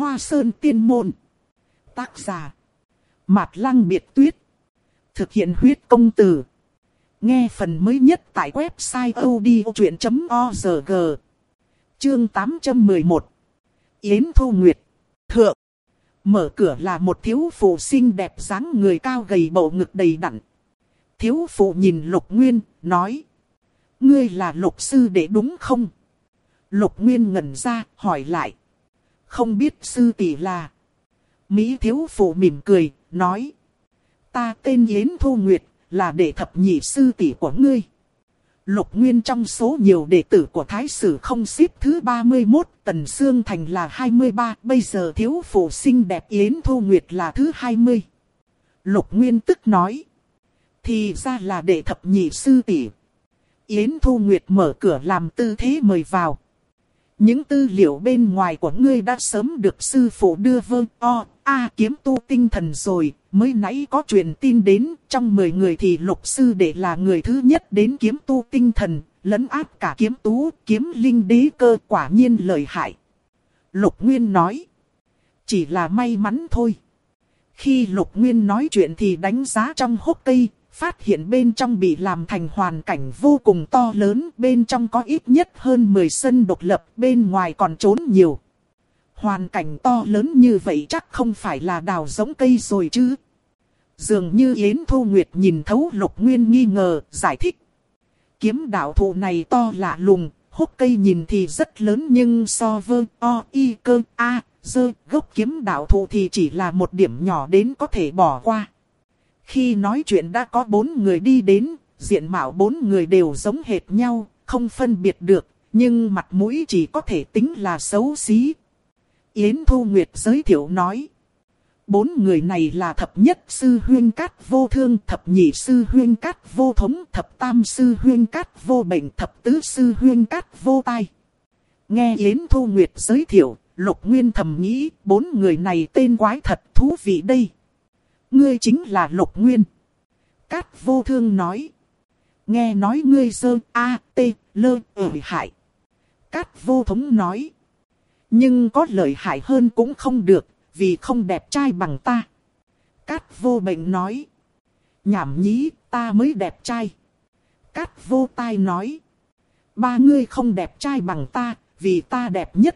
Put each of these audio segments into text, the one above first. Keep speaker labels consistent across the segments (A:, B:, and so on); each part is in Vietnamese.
A: Hoa Sơn Tiên Môn. Tác giả: Mạt Lăng Biệt Tuyết. Thực hiện huyết công từ. Nghe phần mới nhất tại website odchuyện.org. Chương 811. Yến Thu Nguyệt. Thượng. Mở cửa là một thiếu phụ xinh đẹp, dáng người cao gầy, bầu ngực đầy đặn. Thiếu phụ nhìn Lục Nguyên, nói: Ngươi là Lục sư đệ đúng không? Lục Nguyên ngẩn ra, hỏi lại: Không biết sư tỷ là? Mỹ thiếu phụ mỉm cười, nói: Ta tên Yến Thu Nguyệt, là đệ thập nhị sư tỷ của ngươi. Lục Nguyên trong số nhiều đệ tử của Thái Sử không xếp thứ 31, Tần Sương Thành là 23, bây giờ thiếu phụ xinh đẹp Yến Thu Nguyệt là thứ 20. Lục Nguyên tức nói: Thì ra là đệ thập nhị sư tỷ. Yến Thu Nguyệt mở cửa làm tư thế mời vào. Những tư liệu bên ngoài của ngươi đã sớm được sư phụ đưa kiếm tu tinh thần rồi. Mới nãy có truyền tin đến, trong 10 người thì Lục sư đệ là người thứ nhất đến kiếm tu tinh thần, lấn áp cả kiếm tú, kiếm linh đế cơ, quả nhiên lợi hại. Lục Nguyên nói: Chỉ là may mắn thôi. Khi Lục Nguyên nói chuyện thì đánh giá trong hốc cây, phát hiện bên trong bị làm thành hoàn cảnh vô cùng to lớn, bên trong có ít nhất hơn 10 sân độc lập, bên ngoài còn trốn nhiều. Hoàn cảnh to lớn như vậy chắc không phải là đào giống cây rồi chứ. Dường như Yến Thu Nguyệt nhìn thấu Lục Nguyên nghi ngờ, giải thích: Kiếm đạo thụ này to lạ lùng, hốc cây nhìn thì rất lớn nhưng so với gốc kiếm đạo thụ thì chỉ là một điểm nhỏ đến có thể bỏ qua. Khi nói chuyện đã có 4 người đi đến, diện mạo 4 người đều giống hệt nhau, không phân biệt được, nhưng mặt mũi chỉ có thể tính là xấu xí. Yến Thu Nguyệt giới thiệu nói: 4 người này là thập nhất sư huyên Cát Vô Thương, thập nhị sư huyên Cát Vô Thống, thập tam sư huyên Cát Vô Bệnh, thập tứ sư huyên Cát Vô Tai. Nghe Yến Thu Nguyệt giới thiệu, Lục Nguyên thầm nghĩ 4 người này tên quái thật thú vị đây. Ngươi chính là Lục Nguyên. Cát Vô Thương nói: Nghe nói ngươi lợi hại. Cát Vô Thống nói: Nhưng có lợi hại hơn cũng không được, vì không đẹp trai bằng ta. Cát Vô Bệnh nói: Nhảm nhí, ta mới đẹp trai. Cát Vô Tai nói: Ba ngươi không đẹp trai bằng ta, vì ta đẹp nhất.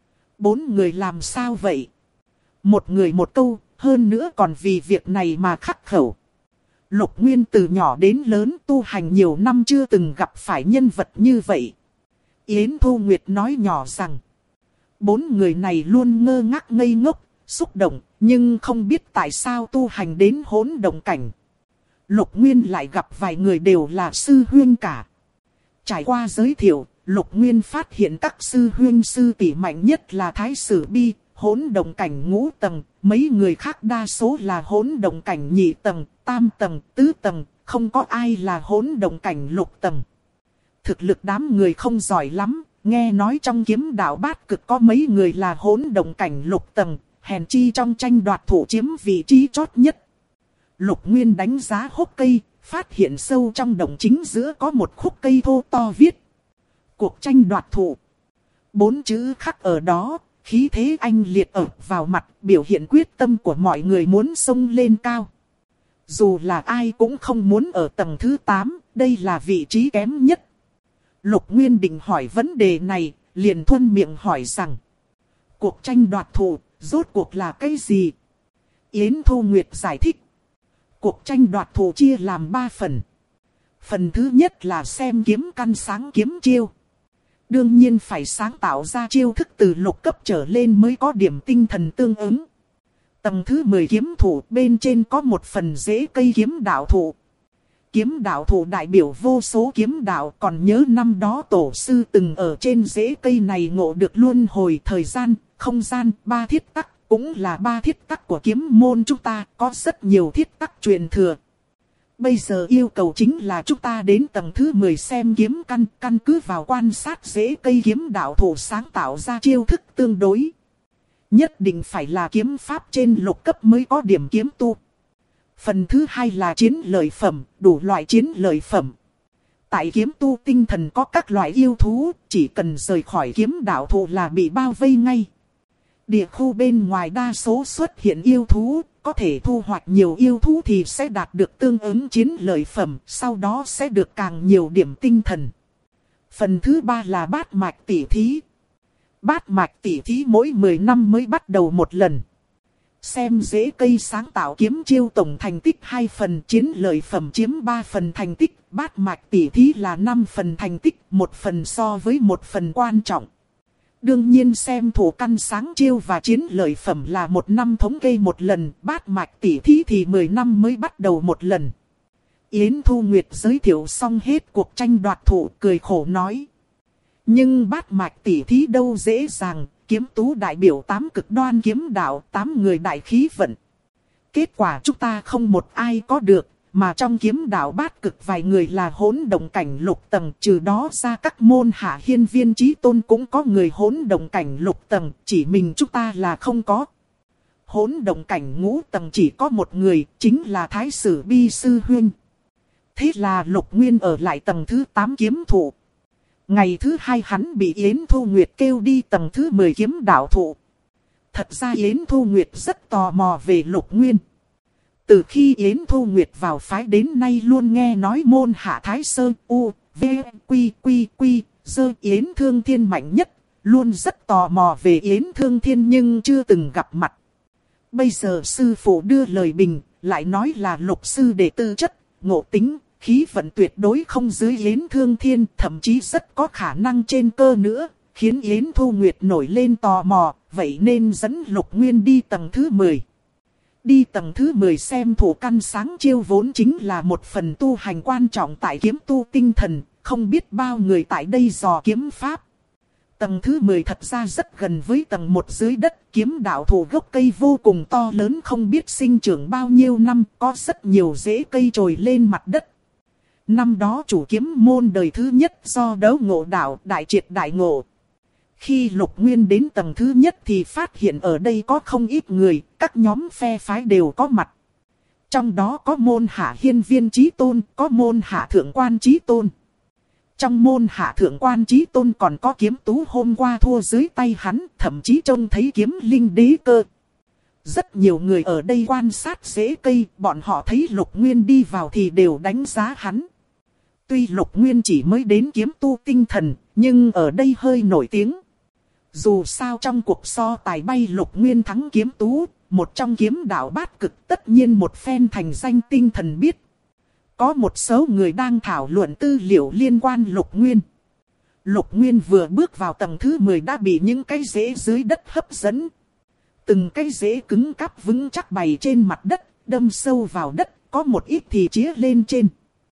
A: 4 người làm sao vậy? Một người một câu, hơn nữa còn vì việc này mà khắc khẩu. Lục Nguyên từ nhỏ đến lớn tu hành nhiều năm chưa từng gặp phải nhân vật như vậy. Yến Thu Nguyệt nói nhỏ rằng: 4 người này luôn ngơ ngác ngây ngốc, xúc động, nhưng không biết tại sao tu hành đến hỗn động cảnh. Lục Nguyên lại gặp vài người đều là sư huyên cả. Trải qua giới thiệu, Lục Nguyên phát hiện các sư huyên sư tỷ mạnh nhất là Thái Sử Bi, hỗn động cảnh 5 tầng, mấy người khác đa số là hỗn động cảnh 2 tầng, 3 tầng, 4 tầng, không có ai là hỗn động cảnh 6 tầng. Thực lực đám người không giỏi lắm, nghe nói trong kiếm đạo bát cực có mấy người là hỗn động cảnh 6 tầng, hèn chi trong tranh đoạt thủ chiếm vị trí chót nhất. Lục Nguyên đánh giá hốc cây, phát hiện sâu trong động chính giữa có một khúc cây thô to viết: Cuộc tranh đoạt thủ. 4 chữ khắc ở đó, khí thế anh liệt ập vào mặt, biểu hiện quyết tâm của mọi người muốn xông lên cao. Dù là ai cũng không muốn ở tầng thứ 8, đây là vị trí kém nhất. Lục Nguyên định hỏi vấn đề này, liền thuận miệng hỏi rằng: Cuộc tranh đoạt thủ, rốt cuộc là cái gì? Yến Thu Nguyệt giải thích: Cuộc tranh đoạt thủ chia làm 3 phần. Phần thứ nhất là xem kiếm căn sáng kiếm chiêu. Đương nhiên phải sáng tạo ra chiêu thức từ lục cấp trở lên mới có điểm tinh thần tương ứng. Tầng thứ 10 kiếm thủ, bên trên có một phần rễ cây kiếm đạo thủ. Kiếm đạo thủ đại biểu vô số kiếm đạo, còn nhớ năm đó tổ sư từng ở trên rễ cây này ngộ được luân hồi thời gian, không gian, 3 thiết tắc, cũng là 3 thiết tắc của kiếm môn chúng ta, có rất nhiều thiết tắc truyền thừa. Bây giờ yêu cầu chính là chúng ta đến tầng thứ 10 xem kiếm căn cứ vào quan sát rễ cây kiếm đạo thủ sáng tạo ra chiêu thức tương đối. Nhất định phải là kiếm pháp trên lục cấp mới có điểm kiếm tu. Phần thứ hai là chiến lợi phẩm, đủ loại chiến lợi phẩm. Tại kiếm tu tinh thần có các loại yêu thú, chỉ cần rời khỏi kiếm đạo thủ là bị bao vây ngay. Địa khu bên ngoài đa số xuất hiện yêu thú, có thể thu hoạch nhiều yêu thú thì sẽ đạt được tương ứng chiến lợi phẩm, sau đó sẽ được càng nhiều điểm tinh thần. Phần thứ 3 là bát mạch tỷ thí. Bát mạch tỷ thí mỗi 10 năm mới bắt đầu một lần. Xem rễ cây sáng tạo kiếm chiêu tổng thành tích 2 phần, chiến lợi phẩm chiếm 3 phần thành tích, bát mạch tỷ thí là 5 phần thành tích, 1 phần so với 1 phần quan trọng. Đương nhiên xem thủ căn sáng chiêu và chiến lợi phẩm là 1 năm thống kê một lần, bát mạch tỷ thí thì 10 năm mới bắt đầu một lần. Yến Thu Nguyệt giới thiệu xong hết cuộc tranh đoạt thủ, cười khổ nói. Nhưng bát mạch tỷ thí đâu dễ dàng, kiếm tú đại biểu 8 cực đoan kiếm đạo, 8 người đại khí vận. Kết quả chúng ta không một ai có được, mà trong kiếm đạo bát cực vài người là hỗn động cảnh lục tầng, trừ đó ra các môn hạ hiên viên chí tôn cũng có người hỗn động cảnh lục tầng, chỉ mình chúng ta là không có. Hỗn động cảnh ngũ tầng chỉ có một người, chính là Thái Sử Bi Sư Huynh. Thế là Lục Nguyên ở lại tầng thứ 8 kiếm thụ. Ngày thứ 2 hắn bị Yến Thu Nguyệt kêu đi tầng thứ 10 kiếm đạo thụ. Thật ra Yến Thu Nguyệt rất tò mò về Lục Nguyên. Từ khi Yến Thu Nguyệt vào phái đến nay luôn nghe nói môn hạ Thái Sơn U, V, Quy, Quy, Quy, Dơ Yến Thương Thiên mạnh nhất. Luôn rất tò mò về Yến Thương Thiên nhưng chưa từng gặp mặt. Bây giờ sư phụ đưa lời bình, lại nói là Lục sư đệ tư chất, ngộ tính, khí vận tuyệt đối không dưới Yến Thương Thiên, thậm chí rất có khả năng trên cơ nữa, khiến Yến Thu Nguyệt nổi lên tò mò, vậy nên dẫn Lục Nguyên đi tầng thứ 10. Đi tầng thứ 10 xem thủ căn sáng chiêu vốn chính là một phần tu hành quan trọng tại kiếm tu tinh thần, không biết bao người tại đây dò kiếm pháp. Tầng thứ 10 thật ra rất gần với tầng 1 dưới đất, kiếm đạo thụ gốc cây vô cùng to lớn không biết sinh trưởng bao nhiêu năm, có rất nhiều rễ cây trồi lên mặt đất. Năm đó chủ kiếm môn đời thứ nhất do đấu ngộ đạo đại triệt đại ngộ. Khi Lục Nguyên đến tầng thứ nhất thì phát hiện ở đây có không ít người, các nhóm phe phái đều có mặt. Trong đó có môn hạ hiên viên chí tôn, có môn hạ thượng quan chí tôn. Trong môn hạ thượng quan chí tôn còn có kiếm tú hôm qua thua dưới tay hắn, thậm chí trông thấy kiếm linh đế cơ. Rất nhiều người ở đây quan sát rễ cây, bọn họ thấy Lục Nguyên đi vào thì đều đánh giá hắn. Tuy Lục Nguyên chỉ mới đến kiếm tu tinh thần, nhưng ở đây hơi nổi tiếng. Dù sao trong cuộc so tài bay Lục Nguyên thắng kiếm tú, một trong kiếm đạo bát cực tất nhiên một phen thành danh tinh thần biết. Có một số người đang thảo luận tư liệu liên quan Lục Nguyên. Lục Nguyên vừa bước vào tầng thứ 10 đã bị những cái rễ dưới đất hấp dẫn. Từng cái rễ cứng cáp vững chắc bày trên mặt đất, đâm sâu vào đất, có một ít thì chĩa lên trên.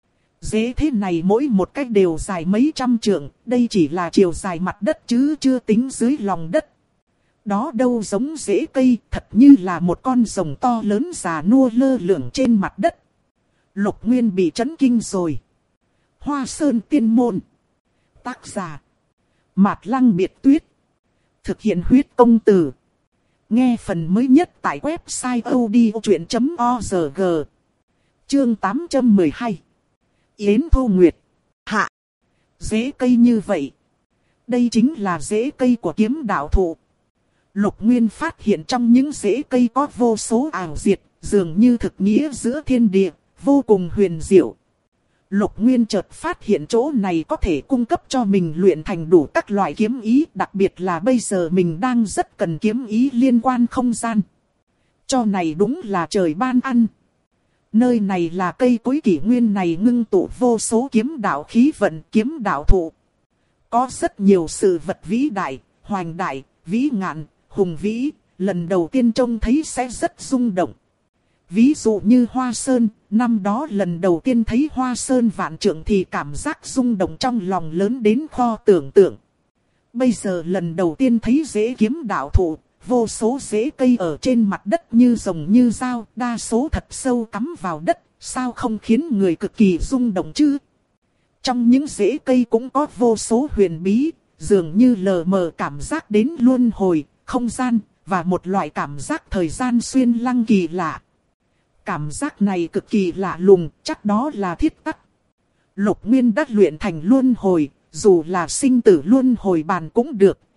A: Rễ thế này mỗi một cái đều dài mấy trăm trượng, đây chỉ là chiều dài mặt đất chứ chưa tính dưới lòng đất. Đó đâu giống rễ cây, thật như là một con rồng to lớn già nua lơ lửng trên mặt đất. Lục Nguyên bị chấn kinh rồi. Hoa Sơn Tiên Môn. Tác giả Mạt Lăng Biệt Tuyết. Thực hiện huyết công từ. Nghe phần mới nhất tại website odchuyện.org. Chương 812. Yến Thu Nguyệt. Hạ. Rễ cây như vậy. Đây chính là rễ cây của kiếm đạo thụ. Lục Nguyên phát hiện trong những rễ cây có vô số ảo diệt, dường như thực nghĩa giữa thiên địa, vô cùng huyền diệu. Lục Nguyên chợt phát hiện chỗ này có thể cung cấp cho mình luyện thành đủ các loại kiếm ý, đặc biệt là bây giờ mình đang rất cần kiếm ý liên quan không gian. Cho này đúng là trời ban ăn. Nơi này là cây cối kỷ nguyên này ngưng tụ vô số kiếm đạo khí vận, kiếm đạo thụ. Có rất nhiều sự vật vĩ đại, hoành đại, vĩ ngạn, hùng vĩ, lần đầu tiên trông thấy sẽ rất rung động. Ví dụ như Hoa Sơn, năm đó lần đầu tiên thấy Hoa Sơn vạn trượng thì cảm giác rung động trong lòng lớn đến khó tưởng tượng. Bây giờ lần đầu tiên thấy rễ kiếm đạo thụ, vô số rễ cây ở trên mặt đất như rồng như dao, đa số thật sâu cắm vào đất, sao không khiến người cực kỳ rung động chứ? Trong những rễ cây cũng có vô số huyền bí, dường như lờ mờ cảm giác đến luân hồi, không gian, và một loại cảm giác thời gian xuyên lăng kỳ lạ. Cảm giác này cực kỳ lạ lùng, chắc đó là thiết tắc. Lục Nguyên đã luyện thành luân hồi, dù là sinh tử luân hồi bàn cũng được,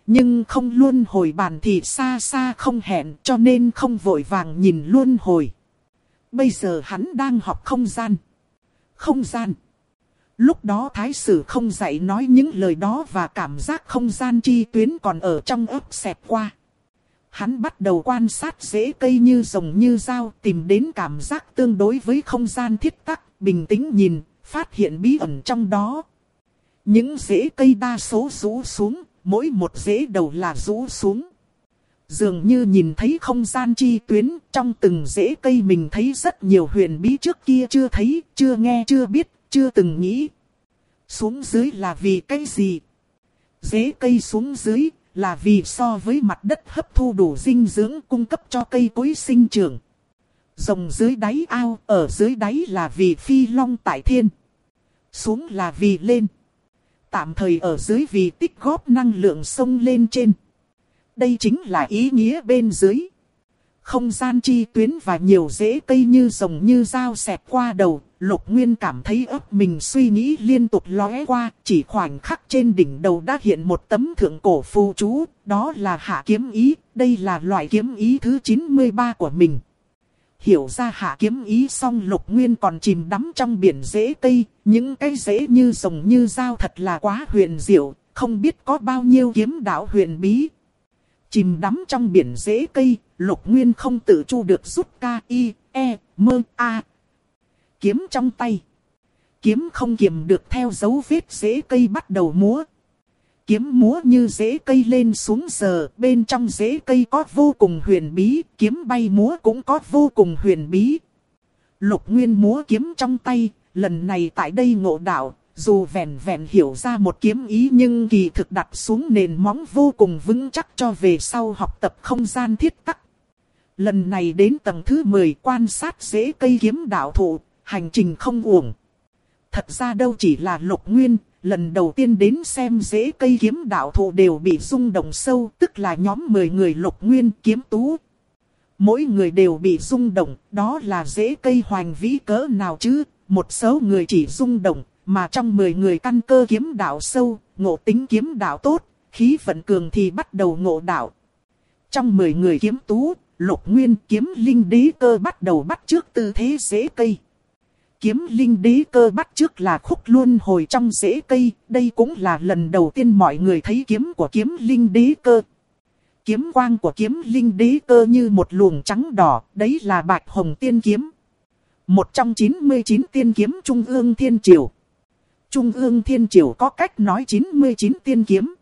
A: nhưng không luân hồi bàn thì xa xa không hẹn, cho nên không vội vàng nhìn luân hồi. Bây giờ hắn đang học không gian. Không gian. Lúc đó thái sử không dạy nói những lời đó và cảm giác không gian chi tuyến còn ở trong ấp xẹt qua. Hắn bắt đầu quan sát rễ cây như rồng như dao, tìm đến cảm giác tương đối với không gian thiết tắc, bình tĩnh nhìn, phát hiện bí ẩn trong đó. Những rễ cây đa số rũ xuống, mỗi một rễ đầu là rũ xuống. Dường như nhìn thấy không gian chi tuyến, trong từng rễ cây mình thấy rất nhiều huyền bí trước kia chưa thấy, chưa nghe, chưa biết, chưa từng nghĩ. Xuống dưới là vì cái gì? Rễ cây xuống dưới là vì so với mặt đất hấp thu đủ dinh dưỡng cung cấp cho cây cối sinh trưởng. Rồng dưới đáy ao, ở dưới đáy là vì phi long tại thiên. Xuống là vì lên. Tạm thời ở dưới vì tích góp năng lượng sông lên trên. Đây chính là ý nghĩa bên dưới. Không gian chi tuyến và nhiều rễ cây như rồng như dao xẹt qua đầu. Lục Nguyên cảm thấy óc mình suy nghĩ liên tục lóe qua. Chỉ khoảnh khắc trên đỉnh đầu đã hiện một tấm thượng cổ phù chú. Đó là hạ kiếm ý. Đây là loại kiếm ý thứ 93 của mình. Hiểu ra hạ kiếm ý xong Lục Nguyên còn chìm đắm trong biển rễ cây. Những cái rễ như rồng như dao thật là quá huyền diệu. Không biết có bao nhiêu kiếm đạo huyền bí. Chìm đắm trong biển rễ cây, Lục Nguyên không tự chu được rút K-I-E-M-A. Kiếm trong tay. Kiếm không kiềm được theo dấu vết rễ cây bắt đầu múa. Kiếm múa như rễ cây lên xuống giờ, bên trong rễ cây có vô cùng huyền bí, kiếm bay múa cũng có vô cùng huyền bí. Lục Nguyên múa kiếm trong tay, lần này tại đây ngộ đạo. Dù vẹn vẹn hiểu ra một kiếm ý nhưng kỳ thực đặt xuống nền móng vô cùng vững chắc cho về sau học tập không gian thiết tắc. Lần này đến tầng thứ 10 quan sát rễ cây kiếm đạo thụ, hành trình không uổng. Thật ra đâu chỉ là Lục Nguyên, lần đầu tiên đến xem rễ cây kiếm đạo thụ đều bị rung động sâu, tức là nhóm 10 người Lục Nguyên Kiếm Tú. Mỗi người đều bị rung động, đó là rễ cây hoành vĩ cỡ nào chứ, một số người chỉ rung động. Mà trong 10 người căn cơ kiếm đạo sâu, ngộ tính kiếm đạo tốt, khí vận cường thì bắt đầu ngộ đạo. Trong 10 người kiếm tú, Lục Nguyên kiếm linh đế cơ bắt đầu bắt chước tư thế rễ cây. Kiếm linh đế cơ bắt chước là khúc luân hồi trong rễ cây, đây cũng là lần đầu tiên mọi người thấy kiếm của kiếm linh đế cơ. Kiếm quang của kiếm linh đế cơ như một luồng trắng đỏ, đấy là Bạch Hồng Tiên Kiếm. Một trong 99 tiên kiếm Trung ương Thiên Triều. Trung ương Thiên Triều có cách nói 99 tiên kiếm.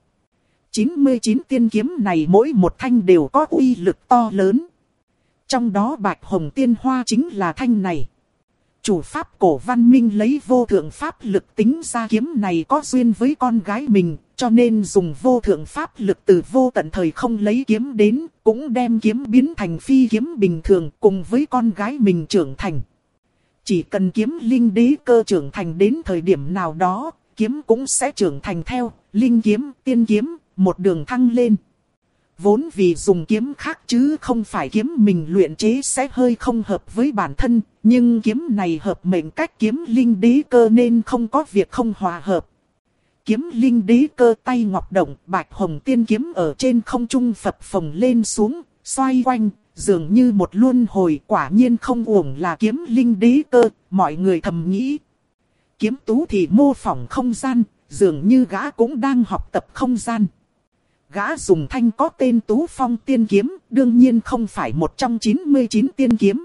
A: 99 tiên kiếm này mỗi một thanh đều có uy lực to lớn. Trong đó Bạch Hồng Tiên Hoa chính là thanh này. Chủ pháp cổ văn minh lấy vô thượng pháp lực tính ra kiếm này có duyên với con gái mình, cho nên dùng vô thượng pháp lực từ vô tận thời không lấy kiếm đến, cũng đem kiếm biến thành phi kiếm bình thường cùng với con gái mình trưởng thành. Chỉ cần kiếm linh đế cơ trưởng thành đến thời điểm nào đó, kiếm cũng sẽ trưởng thành theo, linh kiếm, tiên kiếm, một đường thăng lên. Vốn vì dùng kiếm khác chứ không phải kiếm mình luyện chế sẽ hơi không hợp với bản thân, nhưng kiếm này hợp mệnh cách kiếm linh đế cơ nên không có việc không hòa hợp. Kiếm linh đế cơ tay ngọc động, Bạch Hồng Tiên Kiếm ở trên không trung phập phồng lên xuống, xoay quanh. Dường như một luân hồi, quả nhiên không uổng là kiếm linh đế cơ, mọi người thầm nghĩ. Kiếm Tú thì mô phỏng không gian, dường như gã cũng đang học tập không gian. Gã dùng thanh có tên Tú Phong Tiên Kiếm, đương nhiên không phải một trong 99 tiên kiếm.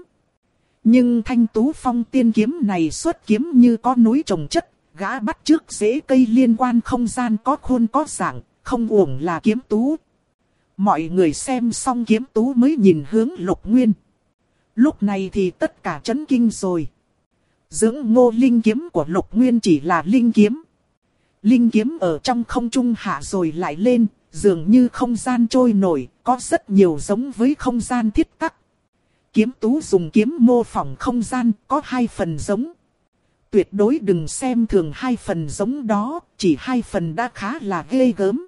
A: Nhưng thanh Tú Phong Tiên Kiếm này xuất kiếm như có núi trồng chất, gã bắt chước rễ cây liên quan không gian có khuôn có dạng, không uổng là kiếm Tú. Mọi người xem xong kiếm Tú mới nhìn hướng Lục Nguyên. Lúc này thì tất cả chấn kinh rồi. Dưỡng ngô linh kiếm của Lục Nguyên chỉ là linh kiếm. Linh kiếm ở trong không trung hạ rồi lại lên, dường như không gian trôi nổi, có rất nhiều giống với không gian thiết tắc. Kiếm Tú dùng kiếm mô phỏng không gian, có 2 phần giống. Tuyệt đối đừng xem thường 2 phần giống đó, chỉ 2 phần đã khá là ghê gớm.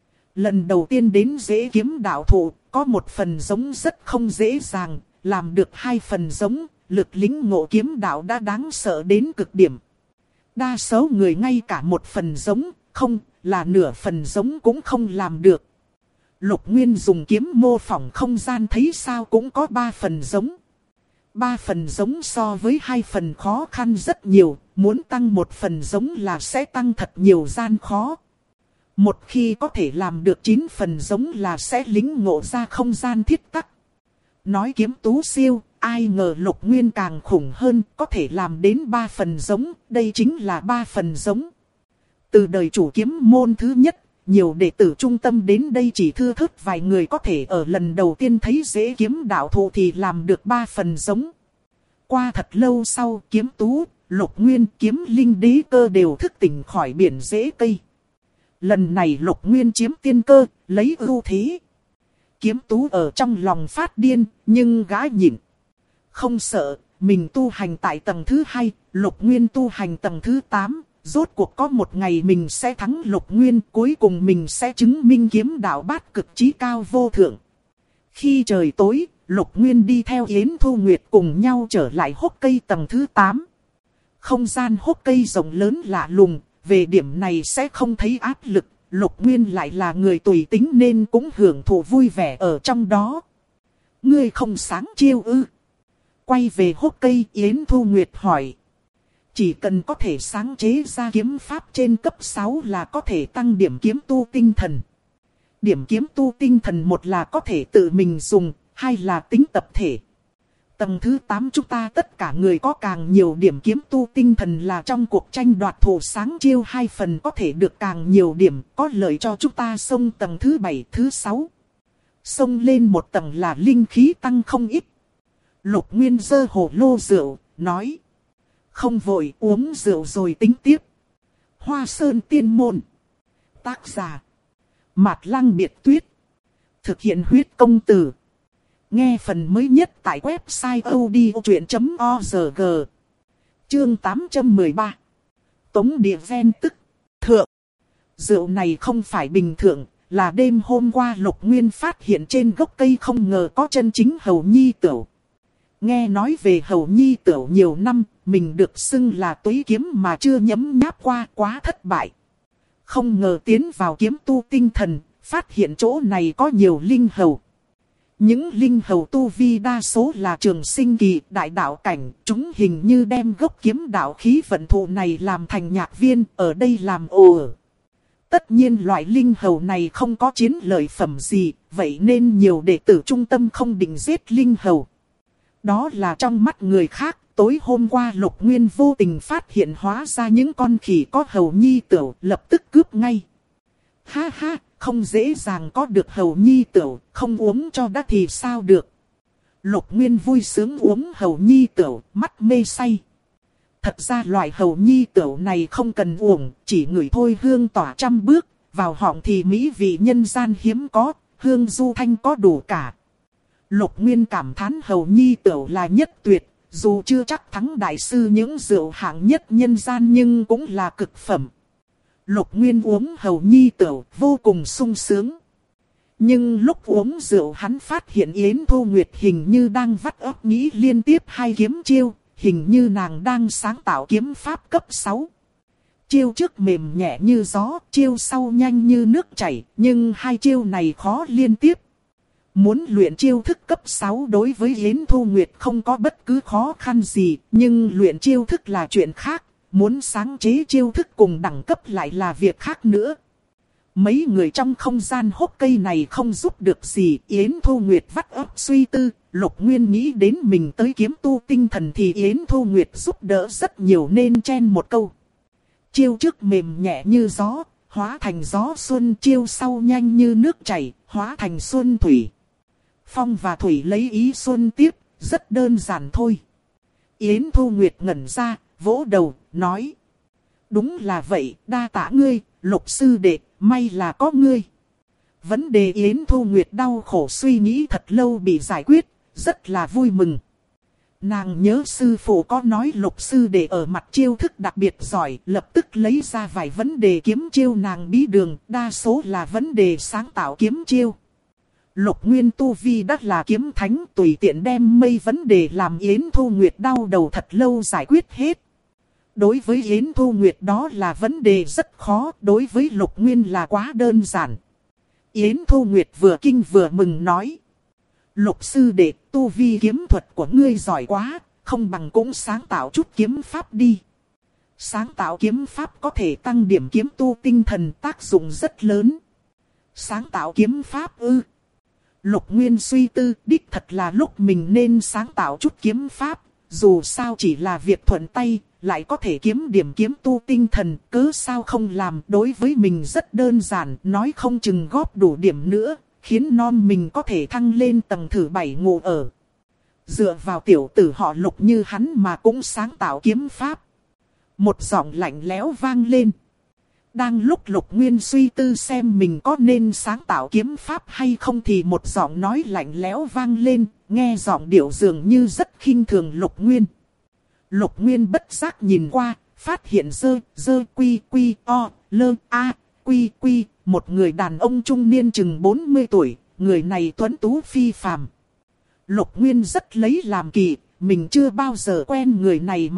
A: Lần đầu tiên đến rễ kiếm đạo thụ, có 1 phần giống rất không dễ dàng, làm được 2 phần giống, lực lĩnh ngộ kiếm đạo đã đáng sợ đến cực điểm. Đa số người ngay cả 1 phần giống, không, là nửa phần giống cũng không làm được. Lục Nguyên dùng kiếm mô phỏng không gian thấy sao cũng có 3 phần giống. 3 phần giống so với 2 phần khó khăn rất nhiều, muốn tăng 1 phần giống là sẽ tăng thật nhiều gian khó. Một khi có thể làm được 9 phần giống là sẽ lĩnh ngộ ra không gian thiết tắc. Nói kiếm tú siêu, ai ngờ Lục Nguyên càng khủng hơn, có thể làm đến 3 phần giống, đây chính là 3 phần giống. Từ đời chủ kiếm môn thứ nhất, nhiều đệ tử trung tâm đến đây chỉ thưa thớt vài người có thể ở lần đầu tiên thấy dễ kiếm đạo thụ thì làm được 3 phần giống. Qua thật lâu sau, kiếm tú, Lục Nguyên, kiếm linh đế cơ đều thức tỉnh khỏi biển rễ cây. Lần này Lục Nguyên chiếm tiên cơ, lấy ưu thế. Kiếm tú ở trong lòng phát điên, nhưng gã nhịn. Không sợ, mình tu hành tại tầng thứ 2, Lục Nguyên tu hành tầng thứ 8. Rốt cuộc có một ngày mình sẽ thắng Lục Nguyên, cuối cùng mình sẽ chứng minh kiếm đạo bát cực chí cao vô thượng. Khi trời tối, Lục Nguyên đi theo Yến Thu Nguyệt cùng nhau trở lại hốc cây tầng thứ 8. Không gian hốc cây rộng lớn lạ lùng, về điểm này sẽ không thấy áp lực. Lục Nguyên lại là người tùy tính nên cũng hưởng thụ vui vẻ ở trong đó. Ngươi không sáng chiêu ư? Quay về hốc cây, Yến Thu Nguyệt hỏi. Chỉ cần có thể sáng chế ra kiếm pháp trên cấp 6 là có thể tăng điểm kiếm tu tinh thần. Điểm kiếm tu tinh thần, một là có thể tự mình dùng, hai là tính tập thể. Tầng thứ 8 chúng ta tất cả người có càng nhiều điểm kiếm tu tinh thần là trong cuộc tranh đoạt thủ sáng chiêu 2 phần có thể được càng nhiều điểm, có lợi cho chúng ta xông tầng thứ 7, thứ 6. Xông lên một tầng là linh khí tăng không ít. Lục Nguyên giơ hồ lô rượu, nói. Không vội, uống rượu rồi tính tiếp. Hoa Sơn Tiên Môn. Tác giả. Mạt Lăng Biệt Tuyết. Thực hiện huyết công từ. Nghe phần mới nhất tại website odchuyện.org. Chương 813. Tống Địa Ven tức. Thượng. Rượu này không phải bình thường, là đêm hôm qua Lục Nguyên phát hiện trên gốc cây không ngờ có chân chính Hầu Nhi Tửu. Nghe nói về Hầu Nhi Tửu nhiều năm, mình được xưng là túy kiếm mà chưa nhấm nháp qua, quá thất bại. Không ngờ tiến vào kiếm tu tinh thần, phát hiện chỗ này có nhiều linh hầu. Những linh hầu tu vi đa số là trường sinh kỳ, đại đạo cảnh, chúng hình như đem gốc kiếm đạo khí vận thụ này làm thành nhạc viên, ở đây làm ồ ở. Tất nhiên loại linh hầu này không có chiến lợi phẩm gì, vậy nên nhiều đệ tử trung tâm không định giết linh hầu. Đó là trong mắt người khác, tối hôm qua Lục Nguyên vô tình phát hiện hóa ra những con khỉ có Hầu Nhi Tửu, lập tức cướp ngay. Ha ha, không dễ dàng có được Hầu Nhi Tửu, không uống cho đã thì sao được. Lục Nguyên vui sướng uống Hầu Nhi Tửu, mắt mê say. Thật ra loại Hầu Nhi Tửu này không cần uống, chỉ ngửi thôi hương tỏa trăm bước, vào họng thì mỹ vị nhân gian hiếm có, hương du thanh có đủ cả. Lục Nguyên cảm thán Hầu Nhi Tửu là nhất tuyệt, dù chưa chắc thắng đại sư những rượu hạng nhất nhân gian nhưng cũng là cực phẩm. Lục Nguyên uống Hầu Nhi Tửu vô cùng sung sướng. Nhưng lúc uống rượu hắn phát hiện Yến Thu Nguyệt hình như đang vắt óc nghĩ liên tiếp 2 kiếm chiêu, hình như nàng đang sáng tạo kiếm pháp cấp 6. Chiêu trước mềm nhẹ như gió, chiêu sau nhanh như nước chảy, nhưng 2 chiêu này khó liên tiếp. Muốn luyện chiêu thức cấp 6 đối với Yến Thu Nguyệt không có bất cứ khó khăn gì, nhưng luyện chiêu thức là chuyện khác, muốn sáng chế chiêu thức cùng đẳng cấp lại là việc khác nữa. Mấy người trong không gian hốc cây này không giúp được gì, Yến Thu Nguyệt vắt óc suy tư, Lục Nguyên nghĩ đến mình tới kiếm tu tinh thần thì Yến Thu Nguyệt giúp đỡ rất nhiều nên chen một câu. Chiêu trước mềm nhẹ như gió, hóa thành gió xuân, chiêu sau nhanh như nước chảy, hóa thành xuân thủy. Phong và thủy lấy ý xuân tiếp, rất đơn giản thôi. Yến Thu Nguyệt ngẩn ra, vỗ đầu, nói. Đúng là vậy, đa tạ ngươi, Lục sư đệ, may là có ngươi. Vấn đề Yến Thu Nguyệt đau khổ suy nghĩ thật lâu bị giải quyết, rất là vui mừng. Nàng nhớ sư phụ có nói Lục sư đệ ở mặt chiêu thức đặc biệt giỏi, lập tức lấy ra vài vấn đề kiếm chiêu nàng bí đường, đa số là vấn đề sáng tạo kiếm chiêu. Lục Nguyên tu vi đắt là kiếm thánh, tùy tiện đem mây vấn đề làm Yến Thu Nguyệt đau đầu thật lâu giải quyết hết. Đối với Yến Thu Nguyệt đó là vấn đề rất khó, đối với Lục Nguyên là quá đơn giản. Yến Thu Nguyệt vừa kinh vừa mừng nói. Lục sư đệ, tu vi kiếm thuật của ngươi giỏi quá, không bằng cũng sáng tạo chút kiếm pháp đi. Sáng tạo kiếm pháp có thể tăng điểm kiếm tu tinh thần, tác dụng rất lớn. Sáng tạo kiếm pháp ư? Lục Nguyên suy tư, đích thật là lúc mình nên sáng tạo chút kiếm pháp. Dù sao chỉ là việc thuận tay, lại có thể kiếm điểm kiếm tu tinh thần, cớ sao không làm. Đối với mình rất đơn giản, nói không chừng góp đủ điểm nữa, khiến non mình có thể thăng lên tầng thứ 7 ngủ ở. Dựa vào tiểu tử họ Lục như hắn mà cũng sáng tạo kiếm pháp. Một giọng lạnh lẽo vang lên. Đang lúc Lục Nguyên suy tư xem mình có nên sáng tạo kiếm pháp hay không thì một giọng nói lạnh lẽo vang lên, nghe giọng điệu dường như rất khinh thường Lục Nguyên. Lục Nguyên bất giác nhìn qua, phát hiện quy một người đàn ông trung niên chừng 40 tuổi, người này tuấn tú phi phàm. Lục Nguyên rất lấy làm kỳ, mình chưa bao giờ quen người này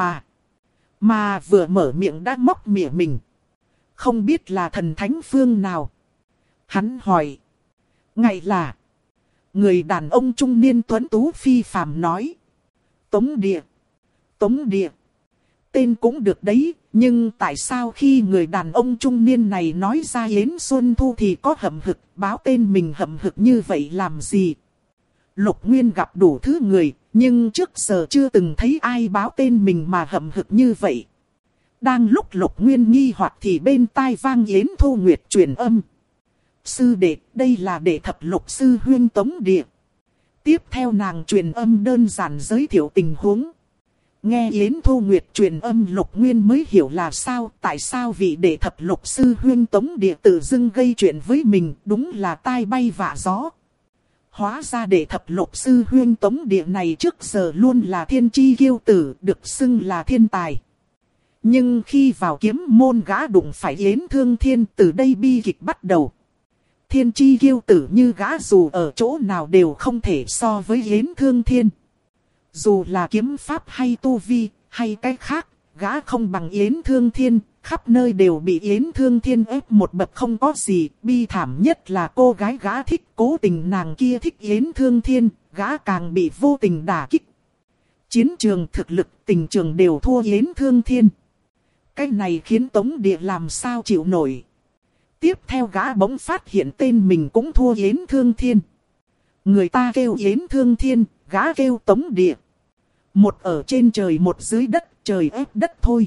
A: mà vừa mở miệng đã móc mỉa mình. Không biết là thần thánh phương nào. Hắn hỏi. Ngày là. Người đàn ông trung niên tuấn tú phi phàm nói. Tống Địa. Tống Địa. Tên cũng được đấy, nhưng tại sao khi người đàn ông trung niên này nói ra Yến Xuân Thu thì có hậm hực, báo tên mình hậm hực như vậy làm gì? Lục Nguyên gặp đủ thứ người, nhưng trước giờ chưa từng thấy ai báo tên mình mà hậm hực như vậy. Đang lúc Lục Nguyên nghi hoặc thì bên tai vang Yến Thu Nguyệt truyền âm. Sư đệ, đây là đệ thập lục sư huyên Tống Địa. Tiếp theo nàng truyền âm đơn giản giới thiệu tình huống. Nghe Yến Thu Nguyệt truyền âm Lục Nguyên mới hiểu là sao, tại sao vị đệ thập lục sư huyên Tống Địa tự dưng gây chuyện với mình, đúng là tai bay vạ gió. Hóa ra đệ thập lục sư huyên Tống Địa này trước giờ luôn là thiên chi kiêu tử, được xưng là thiên tài. Nhưng khi vào kiếm môn gã đụng phải Yến Thương Thiên, từ đây bi kịch bắt đầu. Thiên chi kiêu tử như gã dù ở chỗ nào đều không thể so với Yến Thương Thiên. Dù là kiếm pháp hay tu vi, hay cái khác, gã không bằng Yến Thương Thiên, khắp nơi đều bị Yến Thương Thiên ép một bậc không có gì. Bi thảm nhất là cô gái gã thích, cố tình nàng kia thích Yến Thương Thiên, gã càng bị vô tình đả kích. Chiến trường thực lực, tình trường đều thua Yến Thương Thiên. Cái này khiến Tống Địa làm sao chịu nổi. Tiếp theo gã bỗng phát hiện tên mình cũng thua Yến Thương Thiên. Người ta kêu Yến Thương Thiên, gã kêu Tống Địa. Một ở trên trời một dưới đất, trời ép đất thôi.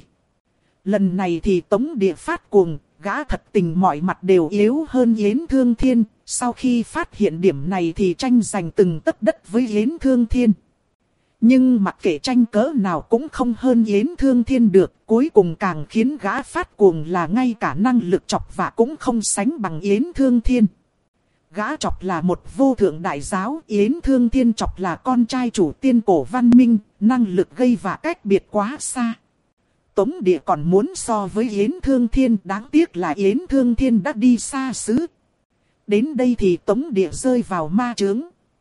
A: Lần này thì Tống Địa phát cuồng, gã thật tình mọi mặt đều yếu hơn Yến Thương Thiên. Sau khi phát hiện điểm này thì tranh giành từng tấc đất với Yến Thương Thiên. Nhưng mặc kệ tranh cỡ nào cũng không hơn Yến Thương Thiên được. Cuối cùng càng khiến gã phát cuồng là ngay cả năng lực chọc vạ cũng không sánh bằng Yến Thương Thiên. Gã chọc là một vô thượng đại giáo, Yến Thương Thiên chọc là con trai chủ tiên cổ văn minh, năng lực gây vạ cách biệt quá xa. Tống Địa còn muốn so với Yến Thương Thiên, đáng tiếc là Yến Thương Thiên đã đi xa xứ. Đến đây thì Tống Địa rơi vào ma chướng.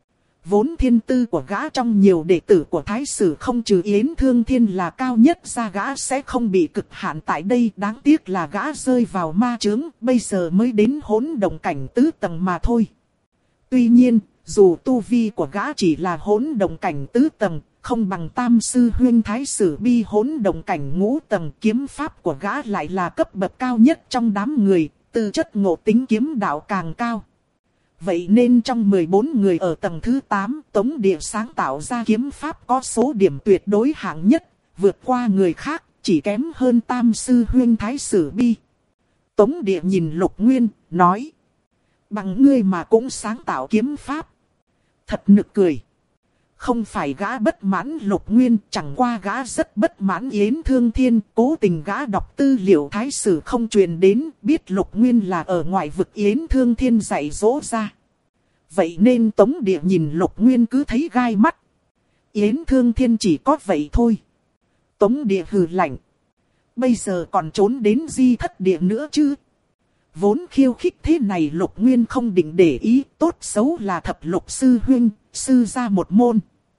A: Vốn thiên tư của gã trong nhiều đệ tử của Thái Sử không trừ Yến Thương Thiên là cao nhất, ra gã sẽ không bị cực hạn tại đây. Đáng tiếc là gã rơi vào ma chướng, bây giờ mới đến hỗn động cảnh tứ tầng mà thôi. Tuy nhiên, dù tu vi của gã chỉ là hỗn động cảnh tứ tầng, không bằng tam sư huyên Thái Sử Bi hỗn động cảnh ngũ tầng, kiếm pháp của gã lại là cấp bậc cao nhất trong đám người, tư chất ngộ tính kiếm đạo càng cao. Vậy nên trong 14 người ở tầng thứ 8, Tống Địa sáng tạo ra kiếm pháp có số điểm tuyệt đối hạng nhất, vượt qua người khác, chỉ kém hơn tam sư huyên Thái Sử Bi. Tống Địa nhìn Lục Nguyên, nói. Bằng ngươi mà cũng sáng tạo kiếm pháp. Thật nực cười. Không phải gã bất mãn Lục Nguyên, chẳng qua gã rất bất mãn Yến Thương Thiên. Cố tình gã đọc tư liệu Thái Sử không truyền đến, biết Lục Nguyên là ở ngoại vực Yến Thương Thiên dạy dỗ ra. Vậy nên Tống Địa nhìn Lục Nguyên cứ thấy gai mắt. Yến Thương Thiên chỉ có vậy thôi. Tống Địa hừ lạnh. Bây giờ còn trốn đến Di Thất Địa nữa chứ. Vốn khiêu khích thế này Lục Nguyên không định để ý, tốt xấu là thập lục sư huynh, sư ra một môn.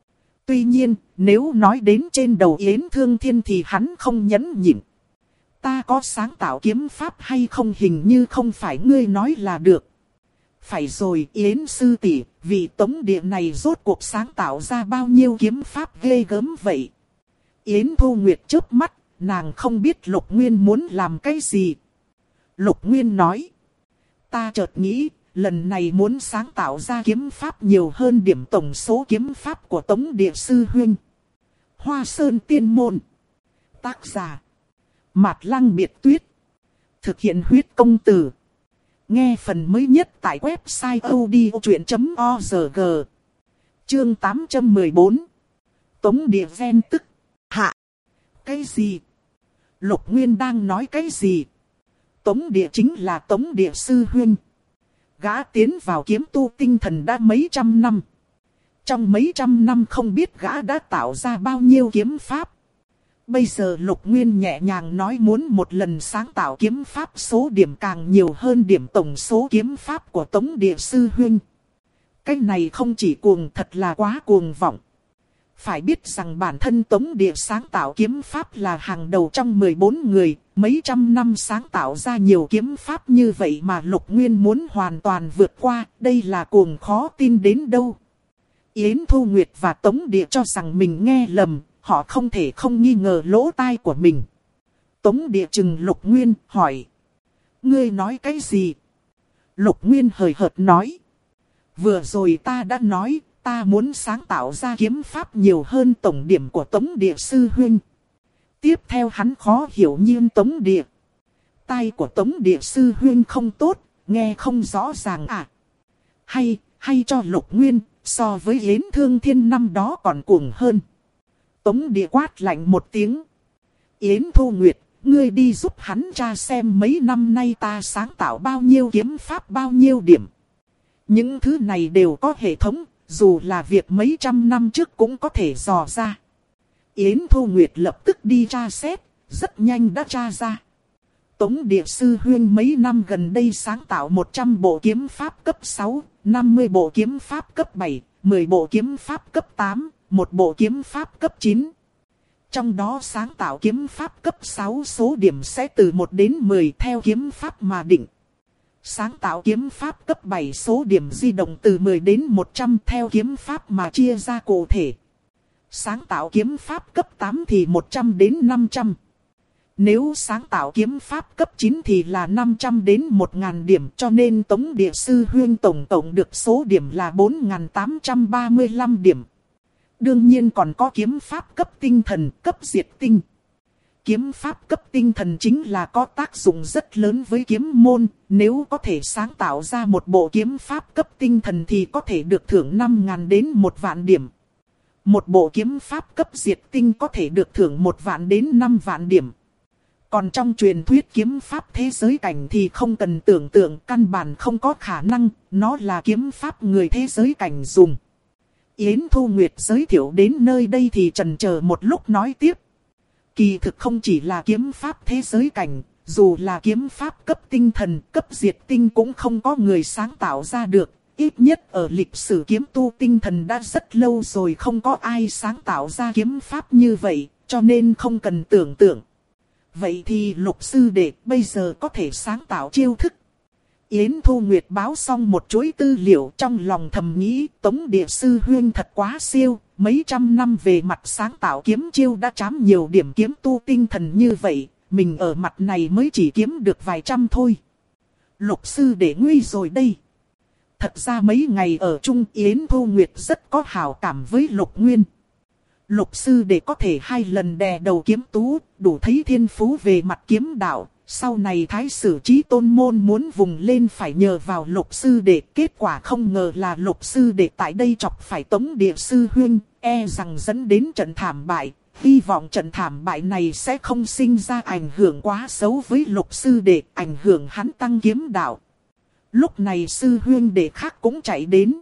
A: Tuy nhiên, nếu nói đến trên đầu Yến Thương Thiên thì hắn không nhẫn nhịn. Ta có sáng tạo kiếm pháp hay không hình như không phải ngươi nói là được. Phải rồi Yến sư tỷ, vị Tống Địa này rốt cuộc sáng tạo ra bao nhiêu kiếm pháp ghê gớm vậy? Yến Thu Nguyệt chớp mắt, nàng không biết Lục Nguyên muốn làm cái gì. Lục Nguyên nói, ta chợt nghĩ, lần này muốn sáng tạo ra kiếm pháp nhiều hơn điểm tổng số kiếm pháp của Tống Địa sư huynh. Hoa Sơn Tiên Môn. Tác giả Mạt Lăng Biệt Tuyết. Thực hiện huyết công từ. Nghe phần mới nhất tại website odchuyện.org. Chương 814. Tống Địa ven tức. Hạ. Cái gì? Lục Nguyên đang nói cái gì? Tống Địa chính là Tống Địa sư huynh. Gã tiến vào kiếm tu tinh thần đã mấy trăm năm. Trong mấy trăm năm không biết gã đã tạo ra bao nhiêu kiếm pháp. Bây giờ Lục Nguyên nhẹ nhàng nói muốn một lần sáng tạo kiếm pháp số điểm càng nhiều hơn điểm tổng số kiếm pháp của Tống Địa sư huynh. Cái này không chỉ cuồng, thật là quá cuồng vọng. Phải biết rằng bản thân Tống Địa sáng tạo kiếm pháp là hàng đầu trong 14 người, mấy trăm năm sáng tạo ra nhiều kiếm pháp như vậy mà Lục Nguyên muốn hoàn toàn vượt qua, đây là cuồng khó tin đến đâu. Yến Thu Nguyệt và Tống Địa cho rằng mình nghe lầm, họ không thể không nghi ngờ lỗ tai của mình. Tống Địa trừng Lục Nguyên, hỏi. Ngươi nói cái gì? Lục Nguyên hời hợt nói. Vừa rồi ta đã nói, ta muốn sáng tạo ra kiếm pháp nhiều hơn tổng điểm của Tống Địa sư huynh. Tiếp theo hắn khó hiểu nhiên Tống Địa. Tai của Tống Địa sư huynh không tốt, nghe không rõ ràng à? Hay cho Lục Nguyên, so với Yến Thương Thiên năm đó còn cuồng hơn. Tống Địa quát lạnh một tiếng. Yến Thu Nguyệt, ngươi đi giúp hắn tra xem mấy năm nay ta sáng tạo bao nhiêu kiếm pháp bao nhiêu điểm. Những thứ này đều có hệ thống, dù là việc mấy trăm năm trước cũng có thể dò ra. Yến Thu Nguyệt lập tức đi tra xét, rất nhanh đã tra ra. Tống Địa sư huynh mấy năm gần đây sáng tạo 100 bộ kiếm pháp cấp 6, 50 bộ kiếm pháp cấp 7, 10 bộ kiếm pháp cấp 8, một bộ kiếm pháp cấp 9. Trong đó sáng tạo kiếm pháp cấp 6 số điểm sẽ từ 1 đến 10 theo kiếm pháp mà định. Sáng tạo kiếm pháp cấp 7 số điểm di động từ 10 đến 100 theo kiếm pháp mà chia ra cụ thể. Sáng tạo kiếm pháp cấp 8 thì 100 đến 500. Nếu sáng tạo kiếm pháp cấp 9 thì là 500 đến 1000 điểm, cho nên Tống Địa sư huynh tổng được số điểm là 4835 điểm. Đương nhiên còn có kiếm pháp cấp tinh thần, cấp diệt tinh. Kiếm pháp cấp tinh thần chính là có tác dụng rất lớn với kiếm môn, nếu có thể sáng tạo ra một bộ kiếm pháp cấp tinh thần thì có thể được thưởng 5000 đến 1 vạn điểm. Một bộ kiếm pháp cấp diệt tinh có thể được thưởng 1 vạn đến 5 vạn điểm. Còn trong truyền thuyết kiếm pháp thế giới cảnh thì không cần tưởng tượng, căn bản không có khả năng, nó là kiếm pháp người thế giới cảnh dùng. Yến Thu Nguyệt giới thiệu đến nơi đây thì chần chờ một lúc nói tiếp. Kỳ thực không chỉ là kiếm pháp thế giới cảnh, dù là kiếm pháp cấp tinh thần, cấp diệt tinh cũng không có người sáng tạo ra được. Ít nhất ở lịch sử kiếm tu tinh thần đã rất lâu rồi không có ai sáng tạo ra kiếm pháp như vậy, cho nên không cần tưởng tượng. Vậy thì Lục sư đệ bây giờ có thể sáng tạo chiêu thức. Yến Thu Nguyệt báo xong một chuỗi tư liệu, trong lòng thầm nghĩ Tống Địa sư huynh thật quá siêu. Mấy trăm năm về mặt sáng tạo kiếm chiêu đã trám nhiều điểm kiếm tu tinh thần như vậy, mình ở mặt này mới chỉ kiếm được vài trăm thôi. Lục sư đệ nguy rồi đây. Thật ra mấy ngày ở chung Yến Thu Nguyệt rất có hảo cảm với Lục Nguyên. Lục sư đệ có thể 2 lần đè đầu kiếm tú, đủ thấy thiên phú về mặt kiếm đạo. Sau này Thái Sử Chí Tôn môn muốn vùng lên phải nhờ vào Lục sư đệ. Kết quả không ngờ là Lục sư đệ tại đây chọc phải Tống Địa sư huynh, e rằng dẫn đến trận thảm bại. Hy vọng trận thảm bại này sẽ không sinh ra ảnh hưởng quá xấu với Lục sư đệ, ảnh hưởng hắn tăng kiếm đạo. Lúc này sư huynh đệ khác cũng chạy đến.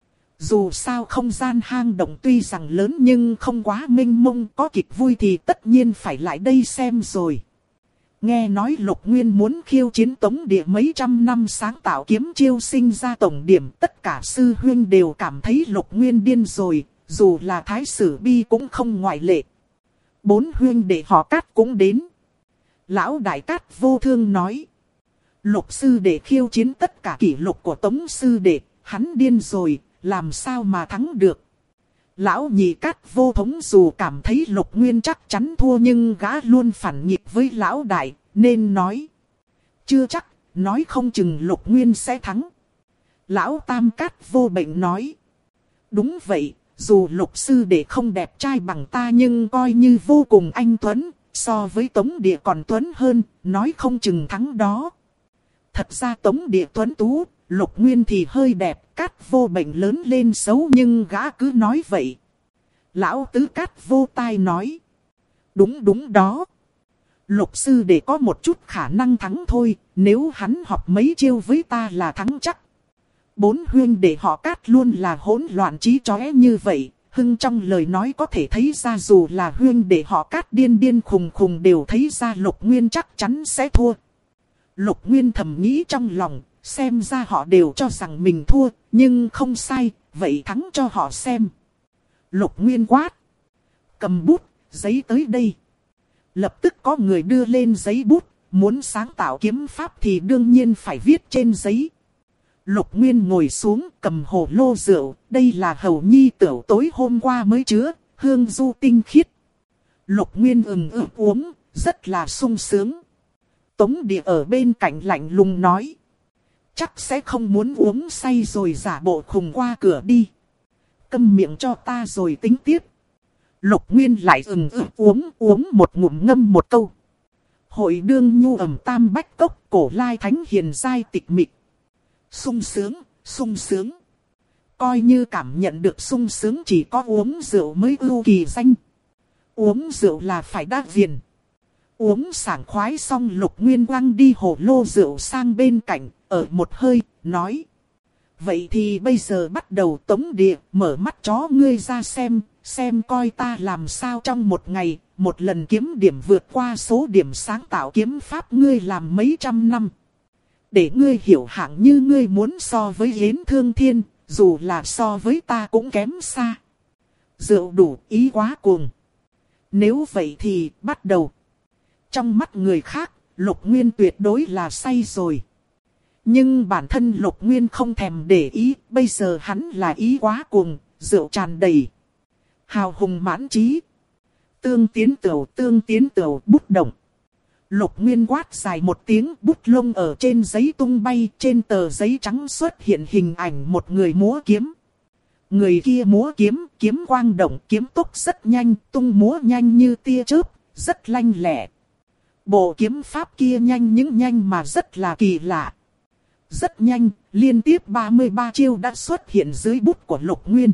A: Dù sao không gian hang động tuy rằng lớn nhưng không quá mênh mông, có kịch vui thì tất nhiên phải lại đây xem rồi. Nghe nói Lục Nguyên muốn khiêu chiến Tống Địa mấy trăm năm sáng tạo kiếm chiêu sinh ra tổng điểm, tất cả sư huynh đều cảm thấy Lục Nguyên điên rồi, dù là Thái Sử Bi cũng không ngoại lệ. 4 huynh đệ họ Cát cũng đến. Lão Đại Cát Vô Thương nói. Lục sư đệ khiêu chiến tất cả kỷ lục của Tống sư đệ, hắn điên rồi, làm sao mà thắng được. Lão Nhị Cát Vô Thống dù cảm thấy Lục Nguyên chắc chắn thua nhưng gã luôn phản nghịch với lão đại, nên nói. Chưa chắc, nói không chừng Lục Nguyên sẽ thắng. Lão Tam Cát Vô Bệnh nói. Đúng vậy, dù Lục sư đệ không đẹp trai bằng ta nhưng coi như vô cùng anh tuấn, so với Tống Địa còn tuấn hơn, nói không chừng thắng đó. Thật ra Tống Địa tuấn tú, Lục Nguyên thì hơi đẹp, Cát Vô Bệnh lớn lên xấu nhưng gã cứ nói vậy. Lão Tứ Cát Vô Tai nói. Đúng đó. Lục sư đệ có một chút khả năng thắng thôi, nếu hắn học mấy chiêu với ta là thắng chắc. Bốn huynh đệ họ Cát luôn là hỗn loạn trí chóe như vậy, Hưng trong lời nói có thể thấy ra dù là huynh đệ họ Cát điên khùng đều thấy ra Lục Nguyên chắc chắn sẽ thua. Lục Nguyên thầm nghĩ trong lòng, xem ra họ đều cho rằng mình thua, nhưng không sai, vậy thắng cho họ xem. Lục Nguyên quát. Cầm bút, giấy tới đây. Lập tức có người đưa lên giấy bút, muốn sáng tạo kiếm pháp thì đương nhiên phải viết trên giấy. Lục Nguyên ngồi xuống cầm hồ lô rượu, đây là hầu nhi tửu tối hôm qua mới chứa, hương du tinh khiết. Lục Nguyên uống, rất là sung sướng. Tống Địa ở bên cạnh lạnh lùng nói. Chắc sẽ không muốn uống say rồi giả bộ khùng qua cửa đi. Câm miệng cho ta rồi tính tiếp. Lục Nguyên lại uống một ngụm ngâm một câu. Hội đương nhu ẩm tam bách cốc, cổ lai thánh hiền giai tịch mịch. Sung sướng. Coi như cảm nhận được sung sướng chỉ có uống rượu mới ưu kỳ danh. Uống rượu là phải đa viền. Uống sảng khoái xong Lục Nguyên quăng đi hồ lô rượu sang bên cạnh, ở một hơi, nói. Vậy thì bây giờ bắt đầu. Tống Địa, mở mắt chó ngươi ra xem coi ta làm sao trong một ngày, một lần kiếm điểm vượt qua số điểm sáng tạo kiếm pháp ngươi làm mấy trăm năm. Để ngươi hiểu hạng như ngươi muốn so với Yến Thương Thiên, dù là so với ta cũng kém xa. Rượu đủ, ý quá cuồng. Nếu vậy thì bắt đầu. Trong mắt người khác, Lục Nguyên tuyệt đối là say rồi. Nhưng bản thân Lục Nguyên không thèm để ý, bây giờ hắn là ý quá cuồng, rượu tràn đầy. Hào hùng mãn trí. Tương tiến tửu, bút động. Lục Nguyên quát dài một tiếng, bút lông ở trên giấy tung bay, trên tờ giấy trắng xuất hiện hình ảnh một người múa kiếm. Người kia múa kiếm, kiếm quang động, kiếm tốc rất nhanh, tung múa nhanh như tia chớp, rất lanh lẹ. Bộ kiếm pháp kia nhanh mà rất là kỳ lạ. Rất nhanh, liên tiếp 33 chiêu đã xuất hiện dưới bút của Lục Nguyên.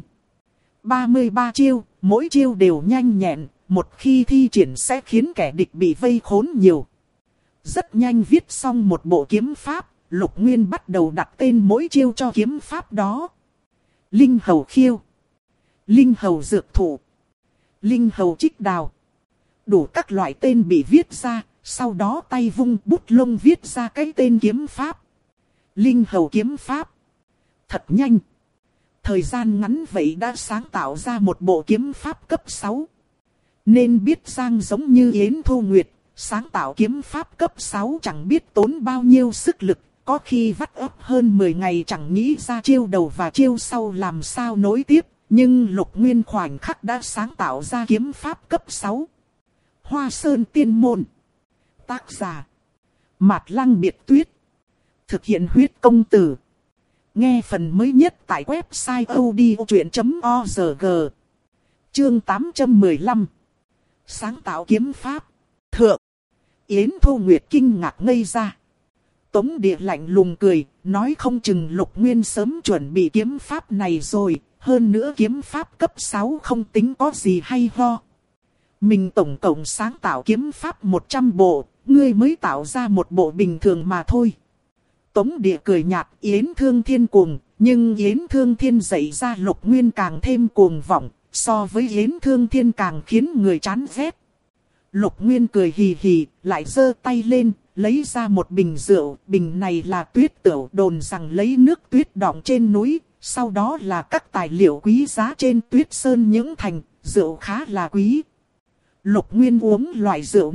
A: 33 chiêu, mỗi chiêu đều nhanh nhẹn, một khi thi triển sẽ khiến kẻ địch bị vây khốn nhiều. Rất nhanh viết xong một bộ kiếm pháp, Lục Nguyên bắt đầu đặt tên mỗi chiêu cho kiếm pháp đó. Linh hầu khiêu, linh hầu dược thủ, linh hầu trích đào. Đủ các loại tên bị viết ra, sau đó tay vung bút lông viết ra cái tên kiếm pháp. Linh hầu kiếm pháp. Thật nhanh. Thời gian ngắn vậy đã sáng tạo ra một bộ kiếm pháp cấp 6. Nên biết rằng giống như Yến Thu Nguyệt, sáng tạo kiếm pháp cấp 6 chẳng biết tốn bao nhiêu sức lực, có khi vắt ấp hơn 10 ngày chẳng nghĩ ra chiêu đầu và chiêu sau làm sao nối tiếp, nhưng Lục Nguyên khoảnh khắc đã sáng tạo ra kiếm pháp cấp 6. Hoa Sơn Tiên Môn. Tác giả Mạt Lăng Biệt Tuyết. Thực hiện huyết công từ. Nghe phần mới nhất tại website odchuyện.org. Chương 815. Sáng tạo kiếm pháp. Thượng. Yến Thu Nguyệt kinh ngạc ngây ra. Tống Địa lạnh lùng cười, nói không chừng Lục Nguyên sớm chuẩn bị kiếm pháp này rồi, hơn nữa kiếm pháp cấp 6 không tính có gì hay ho. Mình tổng cộng sáng tạo kiếm pháp 100 bộ, ngươi mới tạo ra một bộ bình thường mà thôi. Tống Địa cười nhạt, Yến Thương Thiên cuồng, nhưng Yến Thương Thiên dạy ra Lục Nguyên càng thêm cuồng vọng, so với Yến Thương Thiên càng khiến người chán ghét. Lục Nguyên cười hì hì, lại giơ tay lên, lấy ra một bình rượu, bình này là tuyết tửu, đồn rằng lấy nước tuyết đọng trên núi, sau đó là các tài liệu quý giá trên tuyết sơn những thành, rượu khá là quý. Lục Nguyên uống loại rượu này,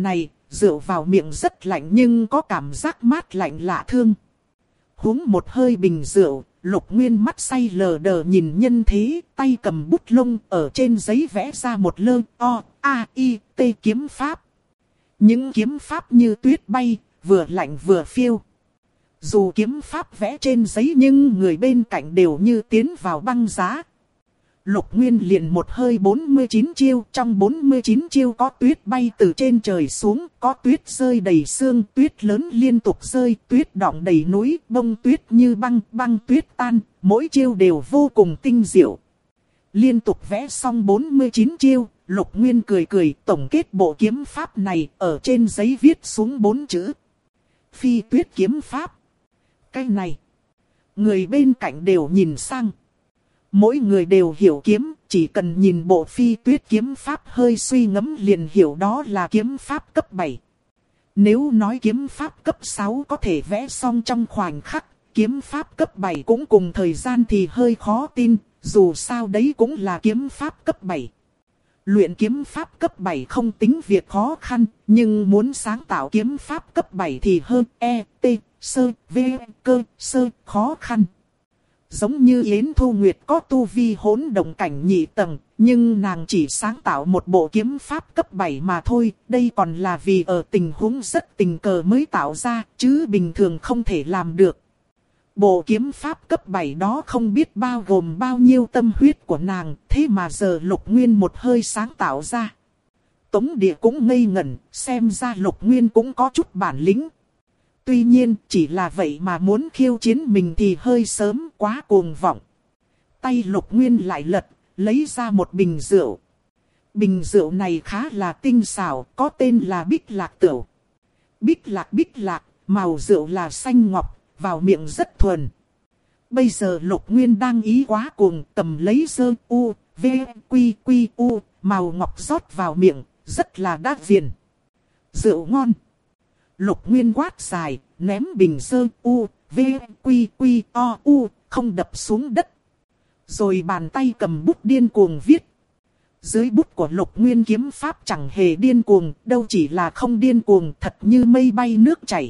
A: rượu vào miệng rất lạnh nhưng có cảm giác mát lạnh lạ thương. Uống một hơi bình rượu, Lục Nguyên mắt say lờ đờ nhìn nhân thế, tay cầm bút lông ở trên giấy vẽ ra một lơ O-A-I-T kiếm pháp. Những kiếm pháp như tuyết bay, vừa lạnh vừa phiêu. Dù kiếm pháp vẽ trên giấy nhưng người bên cạnh đều như tiến vào băng giá. Lục Nguyên liền một hơi 49 chiêu, trong 49 chiêu có tuyết bay từ trên trời xuống, có tuyết rơi đầy sương, tuyết lớn liên tục rơi, tuyết đọng đầy núi, bông tuyết như băng, băng tuyết tan, mỗi chiêu đều vô cùng tinh diệu. Liên tục vẽ xong 49 chiêu, Lục Nguyên cười cười tổng kết bộ kiếm pháp này, ở trên giấy viết xuống 4 chữ. Phi tuyết kiếm pháp. Cái này, người bên cạnh đều nhìn sang. Mỗi người đều hiểu kiếm, chỉ cần nhìn bộ phi tuyết kiếm pháp hơi suy ngẫm liền hiểu đó là kiếm pháp cấp 7. Nếu nói kiếm pháp cấp 6 có thể vẽ xong trong khoảnh khắc, kiếm pháp cấp 7 cũng cùng thời gian thì hơi khó tin, dù sao đấy cũng là kiếm pháp cấp 7. Luyện kiếm pháp cấp 7 không tính việc khó khăn, nhưng muốn sáng tạo kiếm pháp cấp 7 thì hơn sơ, cơ, sơ, khó khăn. Giống như Yến Thu Nguyệt có tu vi hỗn động cảnh nhị tầng, nhưng nàng chỉ sáng tạo một bộ kiếm pháp cấp 7 mà thôi. Đây còn là vì ở tình huống rất tình cờ mới tạo ra, chứ bình thường không thể làm được. Bộ kiếm pháp cấp 7 đó không biết bao gồm bao nhiêu tâm huyết của nàng, thế mà giờ Lục Nguyên một hơi sáng tạo ra. Tống Địa cũng ngây ngẩn, xem ra Lục Nguyên cũng có chút bản lĩnh. Tuy nhiên, chỉ là vậy mà muốn khiêu chiến mình thì hơi sớm, quá cuồng vọng. Tay Lục Nguyên lại lật, lấy ra một bình rượu. Bình rượu này khá là tinh xảo, có tên là Bích Lạc Tửu. Bích lạc, màu rượu là xanh ngọc, vào miệng rất thuần. Bây giờ Lục Nguyên đang ý quá cuồng, cầm lấy dơ u, v, quy u, màu ngọc rót vào miệng, rất là đắt viền. Rượu ngon. Lục Nguyên quát dài, ném bình sơ u, v, quy o u, không đập xuống đất. Rồi bàn tay cầm bút điên cuồng viết. Dưới bút của Lục Nguyên kiếm pháp chẳng hề điên cuồng, đâu chỉ là không điên cuồng, thật như mây bay nước chảy.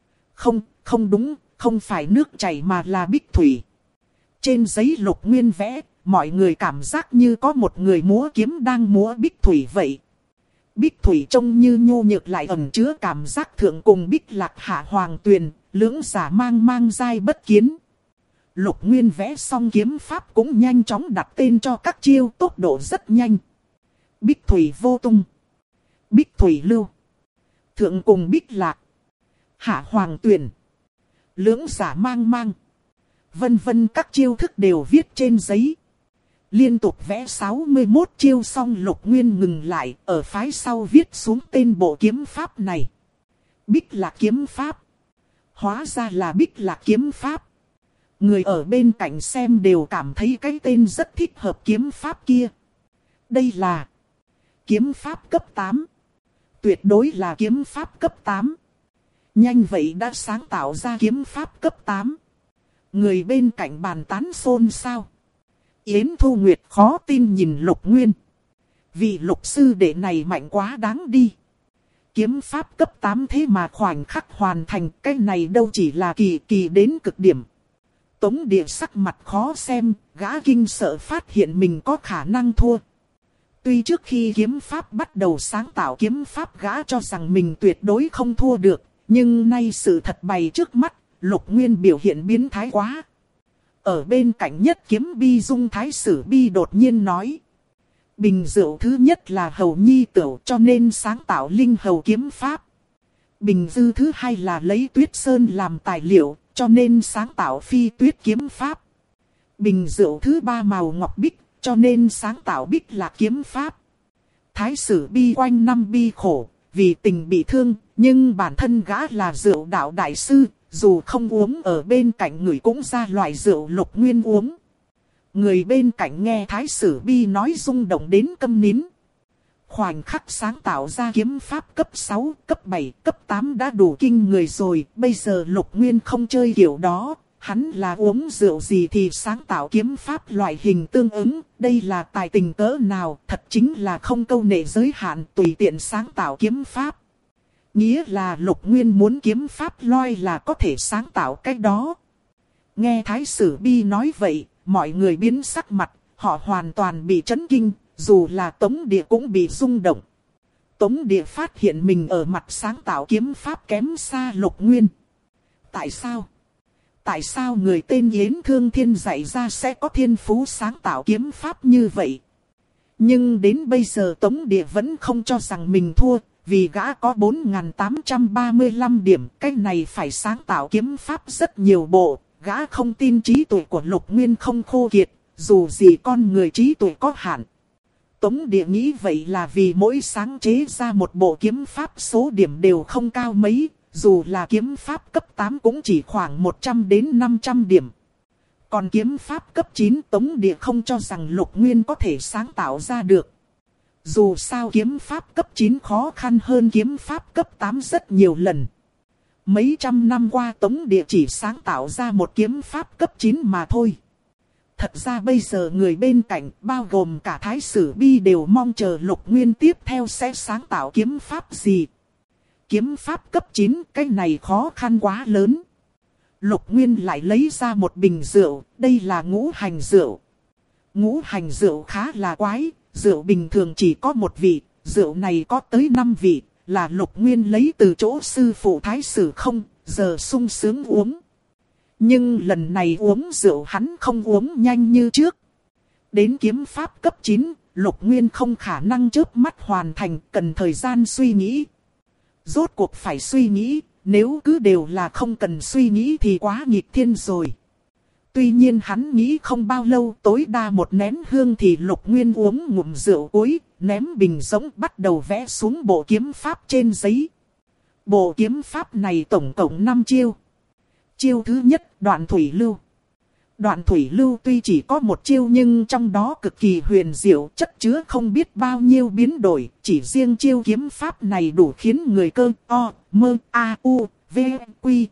A: Không đúng, không phải nước chảy mà là bích thủy. Trên giấy Lục Nguyên vẽ, mọi người cảm giác như có một người múa kiếm đang múa bích thủy vậy. Bích thủy trông như nhu nhược lại ẩn chứa cảm giác thượng cùng Bích Lạc hạ hoàng tuyền, lưỡng giả mang dai bất kiến. Lục Nguyên vẽ xong kiếm pháp cũng nhanh chóng đặt tên cho các chiêu, tốc độ rất nhanh. Bích thủy vô tung, Bích thủy lưu, thượng cùng Bích Lạc, hạ hoàng tuyền, lưỡng giả mang. Vân vân, các chiêu thức đều viết trên giấy. Liên tục vẽ 61 chiêu xong Lục Nguyên ngừng lại, ở phái sau viết xuống tên bộ kiếm pháp này. Bích Lạc kiếm pháp. Hóa ra là Bích Lạc kiếm pháp. Người ở bên cạnh xem đều cảm thấy cái tên rất thích hợp kiếm pháp kia. Đây là kiếm pháp cấp 8. Tuyệt đối là kiếm pháp cấp 8. Nhanh vậy đã sáng tạo ra kiếm pháp cấp 8. Người bên cạnh bàn tán xôn xao. Yến Thu Nguyệt khó tin nhìn Lục Nguyên. Vị lục sư đệ này mạnh quá đáng đi. Kiếm pháp cấp 8 thế mà khoảnh khắc hoàn thành, cái này đâu chỉ là kỳ đến cực điểm. Tống Địa sắc mặt khó xem, gã kinh sợ phát hiện mình có khả năng thua. Tuy trước khi kiếm pháp bắt đầu sáng tạo kiếm pháp gã cho rằng mình tuyệt đối không thua được, nhưng nay sự thật bày trước mắt, Lục Nguyên biểu hiện biến thái quá. Ở bên cạnh Nhất Kiếm Bi Dung Thái Sử Bi đột nhiên nói. Bình rượu thứ nhất là hầu nhi tửu cho nên sáng tạo linh hầu kiếm pháp. Bình dư thứ hai là lấy tuyết sơn làm tài liệu cho nên sáng tạo phi tuyết kiếm pháp. Bình rượu thứ ba màu ngọc bích cho nên sáng tạo Bích Lạc kiếm pháp. Thái Sử Bi quanh năm bi khổ vì tình bị thương, nhưng bản thân gã là rượu đạo đại sư. Dù không uống ở bên cạnh người cũng ra loại rượu Lục Nguyên uống. Người bên cạnh nghe Thái Sử Bi nói rung động đến câm nín. Khoảnh khắc sáng tạo ra kiếm pháp cấp 6, cấp 7, cấp 8 đã đủ kinh người rồi. Bây giờ Lục Nguyên không chơi kiểu đó. Hắn là uống rượu gì thì sáng tạo kiếm pháp loại hình tương ứng. Đây là tài tình cỡ nào, thật chính là không câu nệ giới hạn tùy tiện sáng tạo kiếm pháp. Nghĩa là Lục Nguyên muốn kiếm pháp loi là có thể sáng tạo cái đó. Nghe Thái Sử Bi nói vậy, mọi người biến sắc mặt, họ hoàn toàn bị chấn kinh, dù là Tống Địa cũng bị rung động. Tống Địa phát hiện mình ở mặt sáng tạo kiếm pháp kém xa Lục Nguyên. Tại sao? Tại sao người tên Yến Thương Thiên dạy ra sẽ có thiên phú sáng tạo kiếm pháp như vậy? Nhưng đến bây giờ Tống Địa vẫn không cho rằng mình thua, vì gã có 4.835 điểm, cái này phải sáng tạo kiếm pháp rất nhiều bộ, gã không tin trí tuệ của Lục Nguyên không khô kiệt, dù gì con người trí tuệ có hạn. Tống Địa nghĩ vậy là vì mỗi sáng chế ra một bộ kiếm pháp số điểm đều không cao mấy, dù là kiếm pháp cấp 8 cũng chỉ khoảng 100 đến 500 điểm. Còn kiếm pháp cấp 9 Tống Địa không cho rằng Lục Nguyên có thể sáng tạo ra được. Dù sao kiếm pháp cấp 9 khó khăn hơn kiếm pháp cấp 8 rất nhiều lần. Mấy trăm năm qua Tống Địa chỉ sáng tạo ra một kiếm pháp cấp 9 mà thôi. Thật ra bây giờ người bên cạnh bao gồm cả Thái Sử Bi đều mong chờ Lục Nguyên tiếp theo sẽ sáng tạo kiếm pháp gì. Kiếm pháp cấp 9 cái này khó khăn quá lớn. Lục Nguyên lại lấy ra một bình rượu, đây là ngũ hành rượu. Ngũ hành rượu khá là quái, rượu bình thường chỉ có một vị, rượu này có tới 5 vị, là Lục Nguyên lấy từ chỗ sư phụ Thái Sử không, giờ sung sướng uống. Nhưng lần này uống rượu hắn không uống nhanh như trước. Đến kiếm pháp cấp 9, Lục Nguyên không khả năng chớp mắt hoàn thành, cần thời gian suy nghĩ. Rốt cuộc phải suy nghĩ, nếu cứ đều là không cần suy nghĩ thì quá nghịch thiên rồi. Tuy nhiên hắn nghĩ không bao lâu, tối đa một nén hương thì Lục Nguyên uống ngụm rượu cuối, ném bình rỗng bắt đầu vẽ xuống bộ kiếm pháp trên giấy. Bộ kiếm pháp này tổng cộng 5 chiêu. Chiêu thứ nhất, đoạn thủy lưu. Đoạn thủy lưu tuy chỉ có một chiêu nhưng trong đó cực kỳ huyền diệu, chất chứa không biết bao nhiêu biến đổi. Chỉ riêng chiêu kiếm pháp này đủ khiến người cơ o, mơ, a, u, v, quy,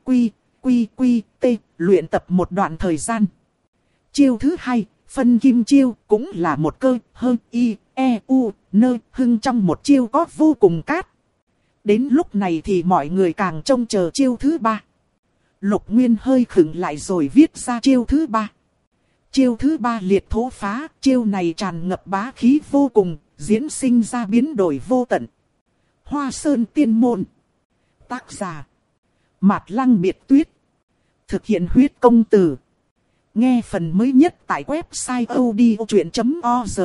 A: quy, t, luyện tập một đoạn thời gian. Chiêu thứ hai, phân kim chiêu, cũng là một cơ, hơ, y, e, u, nơ, hưng trong một chiêu có vô cùng cát. Đến lúc này thì mọi người càng trông chờ chiêu thứ ba. Lục Nguyên hơi khựng lại rồi viết ra chiêu thứ ba. Chiêu thứ ba liệt thố phá, chiêu này tràn ngập bá khí vô cùng, diễn sinh ra biến đổi vô tận. Hoa Sơn Tiên Môn. Tác giả Mạt Lăng Biệt Tuyết. Thực hiện huyết công từ. Nghe phần mới nhất tại website odchuyện.org.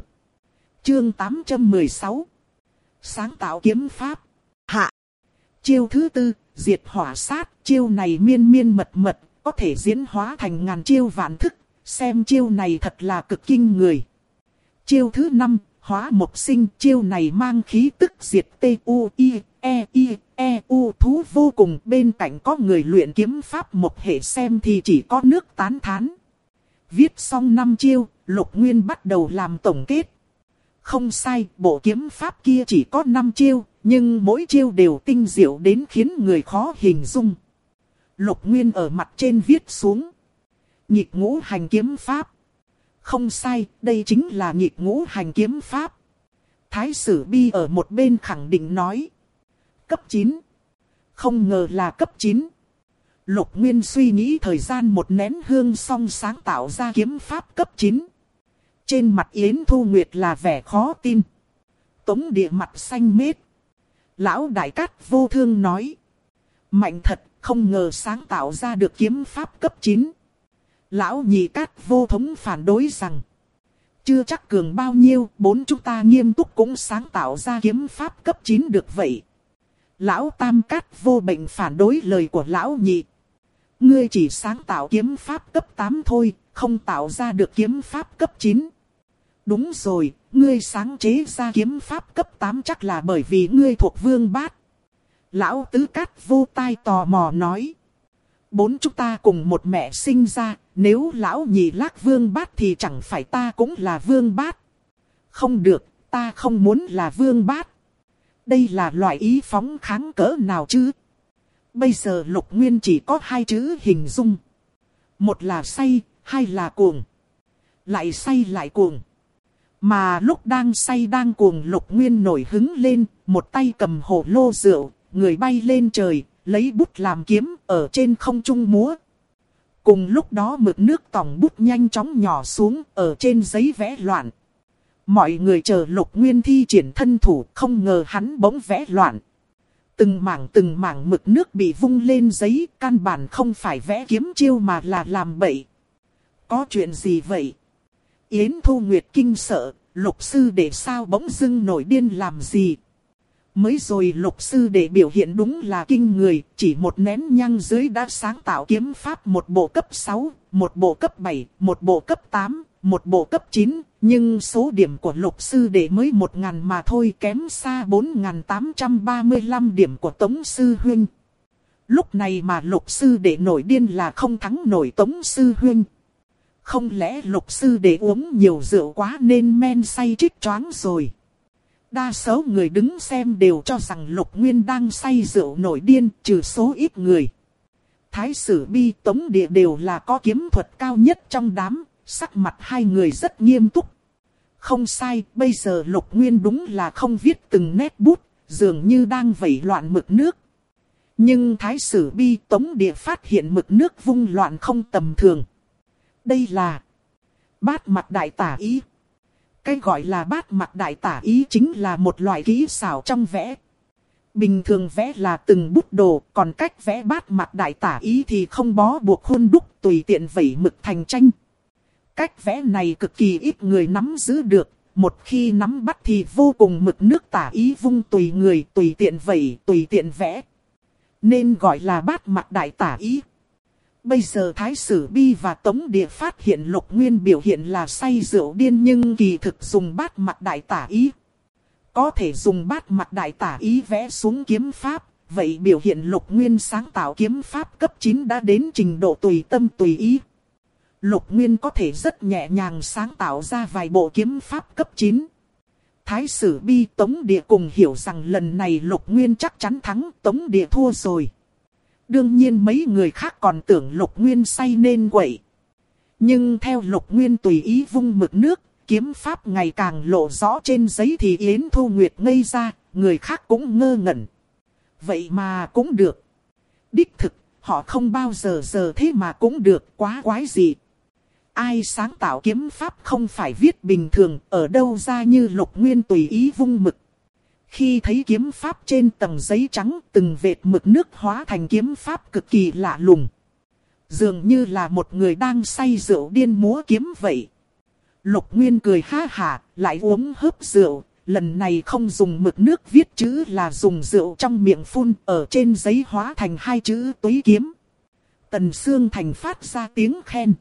A: Chương 816. Sáng tạo kiếm pháp. Hạ. Chiêu thứ tư, diệt hỏa sát. Chiêu này miên mật, có thể diễn hóa thành ngàn chiêu vạn thức. Xem chiêu này thật là cực kinh người. Chiêu thứ năm, hóa mộc sinh. Chiêu này mang khí tức diệt T-U-I-E-I-E-U thú vô cùng. Bên cạnh có người luyện kiếm pháp một hệ xem thì chỉ có nước tán thán. Viết xong 5 chiêu, Lục Nguyên bắt đầu làm tổng kết. Không sai, bộ kiếm pháp kia chỉ có 5 chiêu, nhưng mỗi chiêu đều tinh diệu đến khiến người khó hình dung. Lục Nguyên ở mặt trên viết xuống. Nhịp ngũ hành kiếm pháp. Không sai, đây chính là nhịp ngũ hành kiếm pháp. Thái Sử Bi ở một bên khẳng định nói. Cấp 9. Không ngờ là cấp 9. Lục Nguyên suy nghĩ thời gian một nén hương xong sáng tạo ra kiếm pháp cấp 9. Trên mặt Yến Thu Nguyệt là vẻ khó tin. Tống Địa mặt xanh mét. Lão Đại Cát vô thương nói. Mạnh thật, không ngờ sáng tạo ra được kiếm pháp cấp 9. Lão Nhị Cát vô thống phản đối rằng. Chưa chắc cường bao nhiêu, bốn chúng ta nghiêm túc cũng sáng tạo ra kiếm pháp cấp 9 được vậy. Lão Tam Cát vô bệnh phản đối lời của Lão Nhị. Ngươi chỉ sáng tạo kiếm pháp cấp 8 thôi, không tạo ra được kiếm pháp cấp 9. Đúng rồi, ngươi sáng chế ra kiếm pháp cấp 8 chắc là bởi vì ngươi thuộc Vương Bát. Lão Tứ Cát vô tai tò mò nói. Bốn chúng ta cùng một mẹ sinh ra, nếu Lão Nhị Lác Vương Bát thì chẳng phải ta cũng là Vương Bát. Không được, ta không muốn là Vương Bát. Đây là loại ý phóng kháng cỡ nào chứ? Bây giờ Lục Nguyên chỉ có 2 chữ hình dung. Một là say, hai là cuồng. Lại say lại cuồng. Mà lúc đang say đang cuồng Lục Nguyên nổi hứng lên, một tay cầm hồ lô rượu, người bay lên trời, lấy bút làm kiếm ở trên không trung múa. Cùng lúc đó mực nước tòng bút nhanh chóng nhỏ xuống ở trên giấy vẽ loạn. Mọi người chờ Lục Nguyên thi triển thân thủ, không ngờ hắn bỗng vẽ loạn. Từng mảng mực nước bị vung lên giấy, căn bản không phải vẽ kiếm chiêu mà là làm bậy. Có chuyện gì vậy? Yến Thu Nguyệt kinh sợ, Lục sư đệ sao bỗng dưng nổi điên làm gì? Mới rồi Lục sư đệ biểu hiện đúng là kinh người, chỉ một nén nhang dưới đã sáng tạo kiếm pháp một bộ cấp 6, một bộ cấp 7, một bộ cấp 8, một bộ cấp 9, nhưng số điểm của Lục sư đệ mới 1000 mà thôi, kém xa 4835 điểm của Tống sư huynh. Lúc này mà Lục sư đệ nổi điên là không thắng nổi Tống sư huynh. Không lẽ Lục sư đệ uống nhiều rượu quá nên men say trích choáng rồi? Đa số người đứng xem đều cho rằng Lục Nguyên đang say rượu nổi điên, trừ số ít người. Thái Sử Bi, Tống Địa đều là có kiếm thuật cao nhất trong đám, sắc mặt hai người rất nghiêm túc. Không sai, bây giờ Lục Nguyên đúng là không viết từng nét bút, dường như đang vẩy loạn mực nước. Nhưng Thái Sử Bi, Tống Địa phát hiện mực nước vung loạn không tầm thường. Đây là bát mặc đại tả ý. Cái gọi là bát mặc đại tả ý chính là một loại kỹ xảo trong vẽ. Bình thường vẽ là từng bút đồ, còn cách vẽ bát mặc đại tả ý thì không bó buộc khuôn đúc, tùy tiện vẩy mực thành tranh. Cách vẽ này cực kỳ ít người nắm giữ được, một khi nắm bắt thì vô cùng mực nước tả ý vung tùy người, tùy tiện vẩy, tùy tiện vẽ. Nên gọi là bát mặc đại tả ý. Bây giờ Thái Sử Bi và Tống Địa phát hiện Lục Nguyên biểu hiện là say rượu điên nhưng kỳ thực dùng bát mặc đại tả ý. Có thể dùng bát mặc đại tả ý vẽ xuống kiếm pháp, vậy biểu hiện Lục Nguyên sáng tạo kiếm pháp cấp 9 đã đến trình độ tùy tâm tùy ý. Lục Nguyên có thể rất nhẹ nhàng sáng tạo ra vài bộ kiếm pháp cấp 9. Thái Sử Bi, Tống Địa cùng hiểu rằng lần này Lục Nguyên chắc chắn thắng, Tống Địa thua rồi. Đương nhiên mấy người khác còn tưởng Lục Nguyên say nên quậy. Nhưng theo Lục Nguyên tùy ý vung mực nước, kiếm pháp ngày càng lộ rõ trên giấy thì Yến Thu Nguyệt ngây ra, người khác cũng ngơ ngẩn. Vậy mà cũng được. Đích thực, họ không bao giờ thế mà cũng được, quá quái gì. Ai sáng tạo kiếm pháp không phải viết bình thường, ở đâu ra như Lục Nguyên tùy ý vung mực. Khi thấy kiếm pháp trên tầng giấy trắng, từng vệt mực nước hóa thành kiếm pháp cực kỳ lạ lùng. Dường như là một người đang say rượu điên múa kiếm vậy. Lục Nguyên cười ha hả, lại uống hớp rượu, lần này không dùng mực nước viết chữ là dùng rượu trong miệng phun, ở trên giấy hóa thành hai chữ Túy Kiếm. Tần Sương Thành phát ra tiếng khen.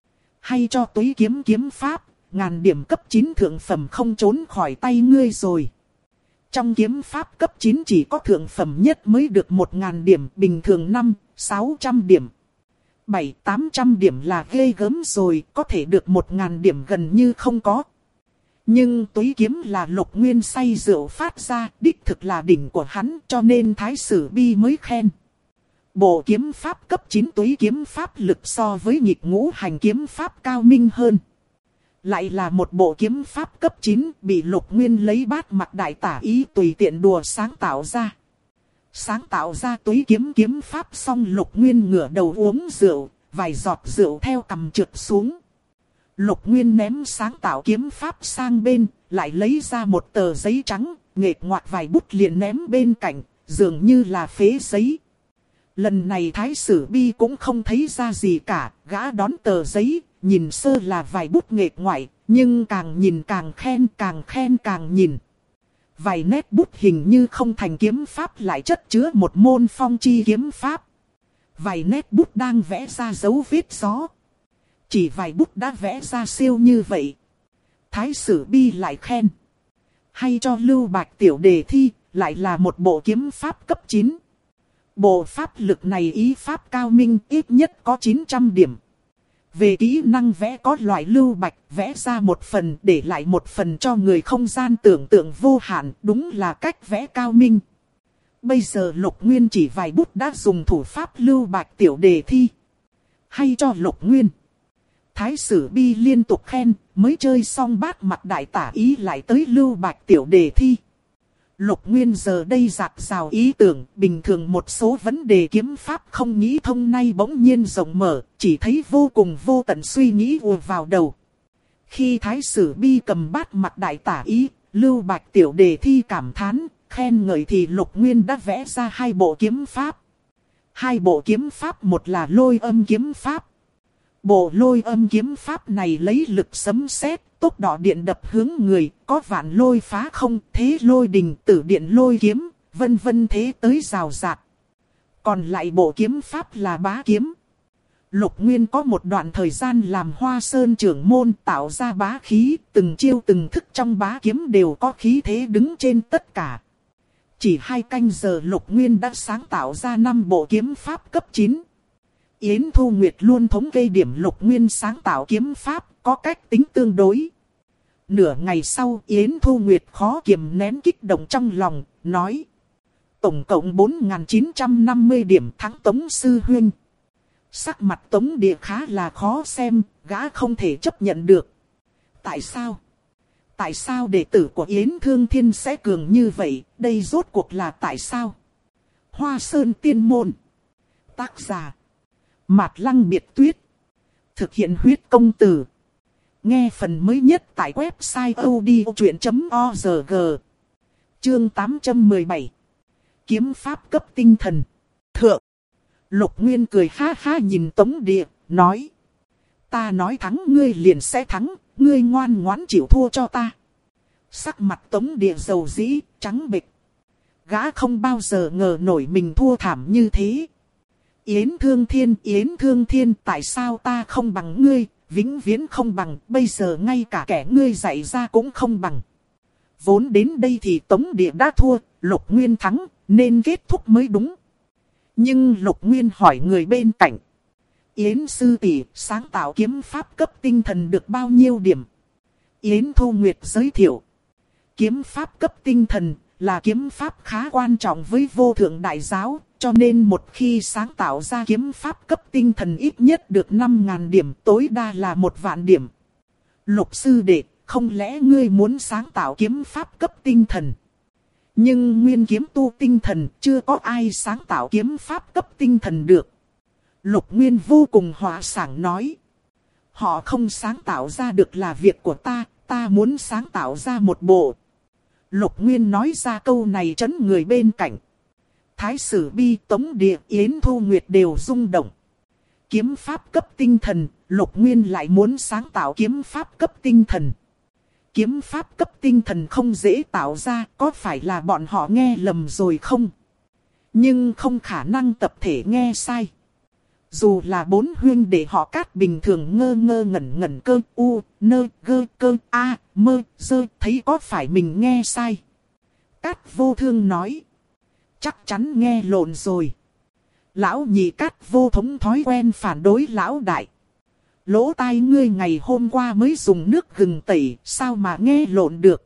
A: Hay cho Túy Kiếm kiếm pháp, 1000 điểm cấp 9 thượng phẩm không trốn khỏi tay ngươi rồi. Trong kiếm pháp cấp 9 chỉ có thượng phẩm nhất mới được 1000 điểm, bình thường 500-600 điểm. 700-800 điểm là ghê gớm rồi, có thể được 1000 điểm gần như không có. Nhưng Túy Kiếm là Lục Nguyên say rượu phát ra, đích thực là đỉnh của hắn, cho nên Thái Sử Bi mới khen. Bộ kiếm pháp cấp 9 Túy Kiếm pháp lực so với Nhịp Ngũ Hành kiếm pháp cao minh hơn. Lại là một bộ kiếm pháp cấp 9 bị Lục Nguyên lấy bát mặc đại tả ý tùy tiện đùa sáng tạo ra. Sáng tạo ra Túy Kiếm kiếm pháp xong Lục Nguyên ngửa đầu uống rượu, vài giọt rượu theo cằm trượt xuống. Lục Nguyên ném sáng tạo kiếm pháp sang bên, lại lấy ra một tờ giấy trắng, nghệt ngoạc vài bút liền ném bên cạnh, dường như là phế giấy. Lần này Thái Sử Bi cũng không thấy ra gì cả, gã đón tờ giấy, nhìn sơ là vài bút nghệt ngoại, nhưng càng nhìn càng khen càng nhìn. Vài nét bút hình như không thành kiếm pháp lại chất chứa một môn phong chi kiếm pháp. Vài nét bút đang vẽ ra dấu vết gió. Chỉ vài bút đã vẽ ra siêu như vậy. Thái Sử Bi lại khen. Hay cho Lưu Bạch tiểu đề thi, lại là một bộ kiếm pháp cấp 9. Bộ pháp lực này ý pháp cao minh, ít nhất có 900 điểm. Về kỹ năng vẽ có loại Lưu Bạch vẽ ra một phần để lại một phần cho người không gian tưởng tượng vô hạn, đúng là cách vẽ cao minh. Bây giờ Lục Nguyên chỉ vài bút đã dùng thủ pháp Lưu Bạch tiểu đề thi. Hay cho Lục Nguyên. Thái Sử Bi liên tục khen, mới chơi xong bát mặc đại tả ý lại tới Lưu Bạch tiểu đề thi. Lục Nguyên giờ đây dạt dào ý tưởng, bình thường một số vấn đề kiếm pháp không nghĩ thông nay bỗng nhiên rộng mở, chỉ thấy vô cùng vô tận suy nghĩ ùa vào đầu. Khi Thái Sử Bi cầm bát mặt đại tả ý, Lưu Bạch tiểu đề thi cảm thán, khen ngợi thì Lục Nguyên đã vẽ ra hai bộ kiếm pháp. Hai bộ kiếm pháp, một là Lôi Âm kiếm pháp. Bộ Lôi Âm kiếm pháp này lấy lực sấm sét, tốc độ điện đập hướng người, có vạn lôi phá không, thế lôi đình, tử điện lôi kiếm, vân vân thế tới rào rạt. Còn lại bộ kiếm pháp là Bá kiếm. Lục Nguyên có một đoạn thời gian làm Hoa Sơn trưởng môn, tạo ra bá khí, từng chiêu từng thức trong bá kiếm đều có khí thế đứng trên tất cả. Chỉ 2 canh giờ Lục Nguyên đã sáng tạo ra 5 bộ kiếm pháp cấp 9. Yến Thu Nguyệt luôn thống kê điểm Lục Nguyên sáng tạo kiếm pháp, có cách tính tương đối. Nửa ngày sau, Yến Thu Nguyệt khó kiềm nén kích động trong lòng, nói: tổng cộng 4.950 điểm thắng Tống sư huynh. Sắc mặt Tống Địa khá là khó xem, gã không thể chấp nhận được. Tại sao? Tại sao đệ tử của Yến Thương Thiên sẽ cường như vậy, đây rốt cuộc là tại sao? Hoa Sơn Tiên Môn. Tác giả: Mạt Lăng Biệt Tuyết. Thực hiện huyết công từ. Nghe phần mới nhất tại website odchuyện.org. Chương 817. Kiếm pháp cấp tinh thần. Thượng. Lục Nguyên cười ha ha nhìn Tống Địa, nói: ta nói thắng ngươi liền sẽ thắng, ngươi ngoan ngoãn chịu thua cho ta. Sắc mặt Tống Địa dầu dĩ, trắng bệch. Gã không bao giờ ngờ nổi mình thua thảm như thế. Yến Thương Thiên, tại sao ta không bằng ngươi, vĩnh viễn không bằng, bây giờ ngay cả kẻ ngươi dạy ra cũng không bằng. Vốn đến đây thì Tống Địa đã thua, Lục Nguyên thắng, nên kết thúc mới đúng. Nhưng Lục Nguyên hỏi người bên cạnh: Yến sư tỷ, sáng tạo kiếm pháp cấp tinh thần được bao nhiêu điểm? Yến Thu Nguyệt giới thiệu: kiếm pháp cấp tinh thần là kiếm pháp khá quan trọng với Vô Thượng Đại Giáo, cho nên một khi sáng tạo ra kiếm pháp cấp tinh thần ít nhất được 5.000 điểm, tối đa là 1.000 điểm. Lục sư đệ, không lẽ ngươi muốn sáng tạo kiếm pháp cấp tinh thần? Nhưng nguyên kiếm tu tinh thần, chưa có ai sáng tạo kiếm pháp cấp tinh thần được. Lục Nguyên vô cùng hòa sảng nói: họ không sáng tạo ra được là việc của ta, ta muốn sáng tạo ra một bộ. Lục Nguyên nói ra câu này chấn người bên cạnh. Thái Sử Bi, Tống Địa, Yến Thu Nguyệt đều rung động. Kiếm pháp cấp tinh thần, Lục Nguyên lại muốn sáng tạo kiếm pháp cấp tinh thần. Kiếm pháp cấp tinh thần không dễ tạo ra, có phải là bọn họ nghe lầm rồi không? Nhưng không khả năng tập thể nghe sai. Dù là 4 huynh đệ họ Cát bình thường ngơ ngơ ngẩn ngẩn cơ u, nơ, gơ, cơ, a, mơ, dơ, thấy có phải mình nghe sai? Cát Vô Thương nói: chắc chắn nghe lộn rồi. Lão nhị Cát Vô Thống thói quen phản đối lão đại. Lỗ tai ngươi ngày hôm qua mới dùng nước gừng tẩy, sao mà nghe lộn được?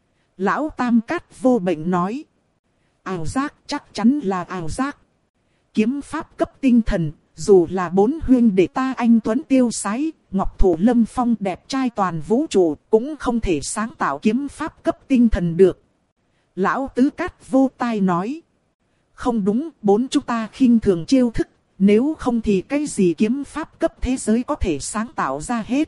A: Lão tam Cát Vô Bệnh nói: ảo giác, chắc chắn là ảo giác. Kiếm pháp cấp tinh thần, dù là 4 huynh đệ ta anh tuấn tiêu sái, ngọc thụ lâm phong đẹp trai toàn vũ trụ, cũng không thể sáng tạo kiếm pháp cấp tinh thần được. Lão tứ Cát Vô Tai nói: không đúng, 4 chúng ta khinh thường chiêu thức, nếu không thì cái gì kiếm pháp cấp thế giới có thể sáng tạo ra hết.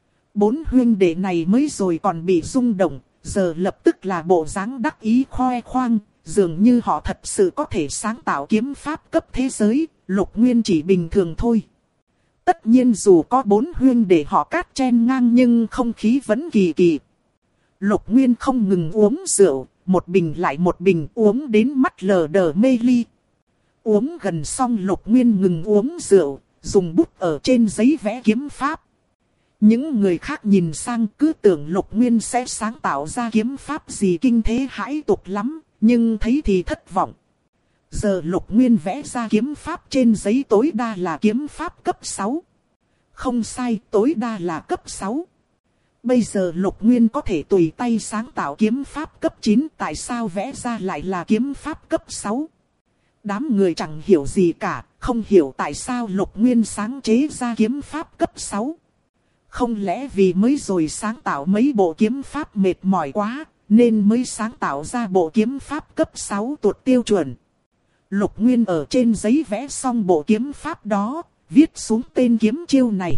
A: 4 huynh đệ này mới rồi còn bị rung động, giờ lập tức là bộ dáng đắc ý khoe khoang, dường như họ thật sự có thể sáng tạo kiếm pháp cấp thế giới. Lục Nguyên chỉ bình thường thôi. Tất nhiên dù có 4 huynh đệ họ Cát chen ngang nhưng không khí vẫn kỳ kỳ. Lục Nguyên không ngừng uống rượu, một bình lại một bình uống đến mắt lờ đờ mê ly. Uống gần xong Lục Nguyên ngừng uống rượu, dùng bút ở trên giấy vẽ kiếm pháp. Những người khác nhìn sang cứ tưởng Lục Nguyên sẽ sáng tạo ra kiếm pháp gì kinh thế hãi tục lắm, nhưng thấy thì thất vọng. Giờ Lục Nguyên vẽ ra kiếm pháp trên giấy tối đa là kiếm pháp cấp 6. Không sai, tối đa là cấp 6. Bây giờ Lục Nguyên có thể tùy tay sáng tạo kiếm pháp cấp 9, tại sao vẽ ra lại là kiếm pháp cấp 6? Đám người chẳng hiểu gì cả, không hiểu tại sao Lục Nguyên sáng chế ra kiếm pháp cấp 6. Không lẽ vì mới rồi sáng tạo mấy bộ kiếm pháp mệt mỏi quá, nên mới sáng tạo ra bộ kiếm pháp cấp 6 tuột tiêu chuẩn. Lục Nguyên ở trên giấy vẽ xong bộ kiếm pháp đó, viết xuống tên kiếm chiêu này.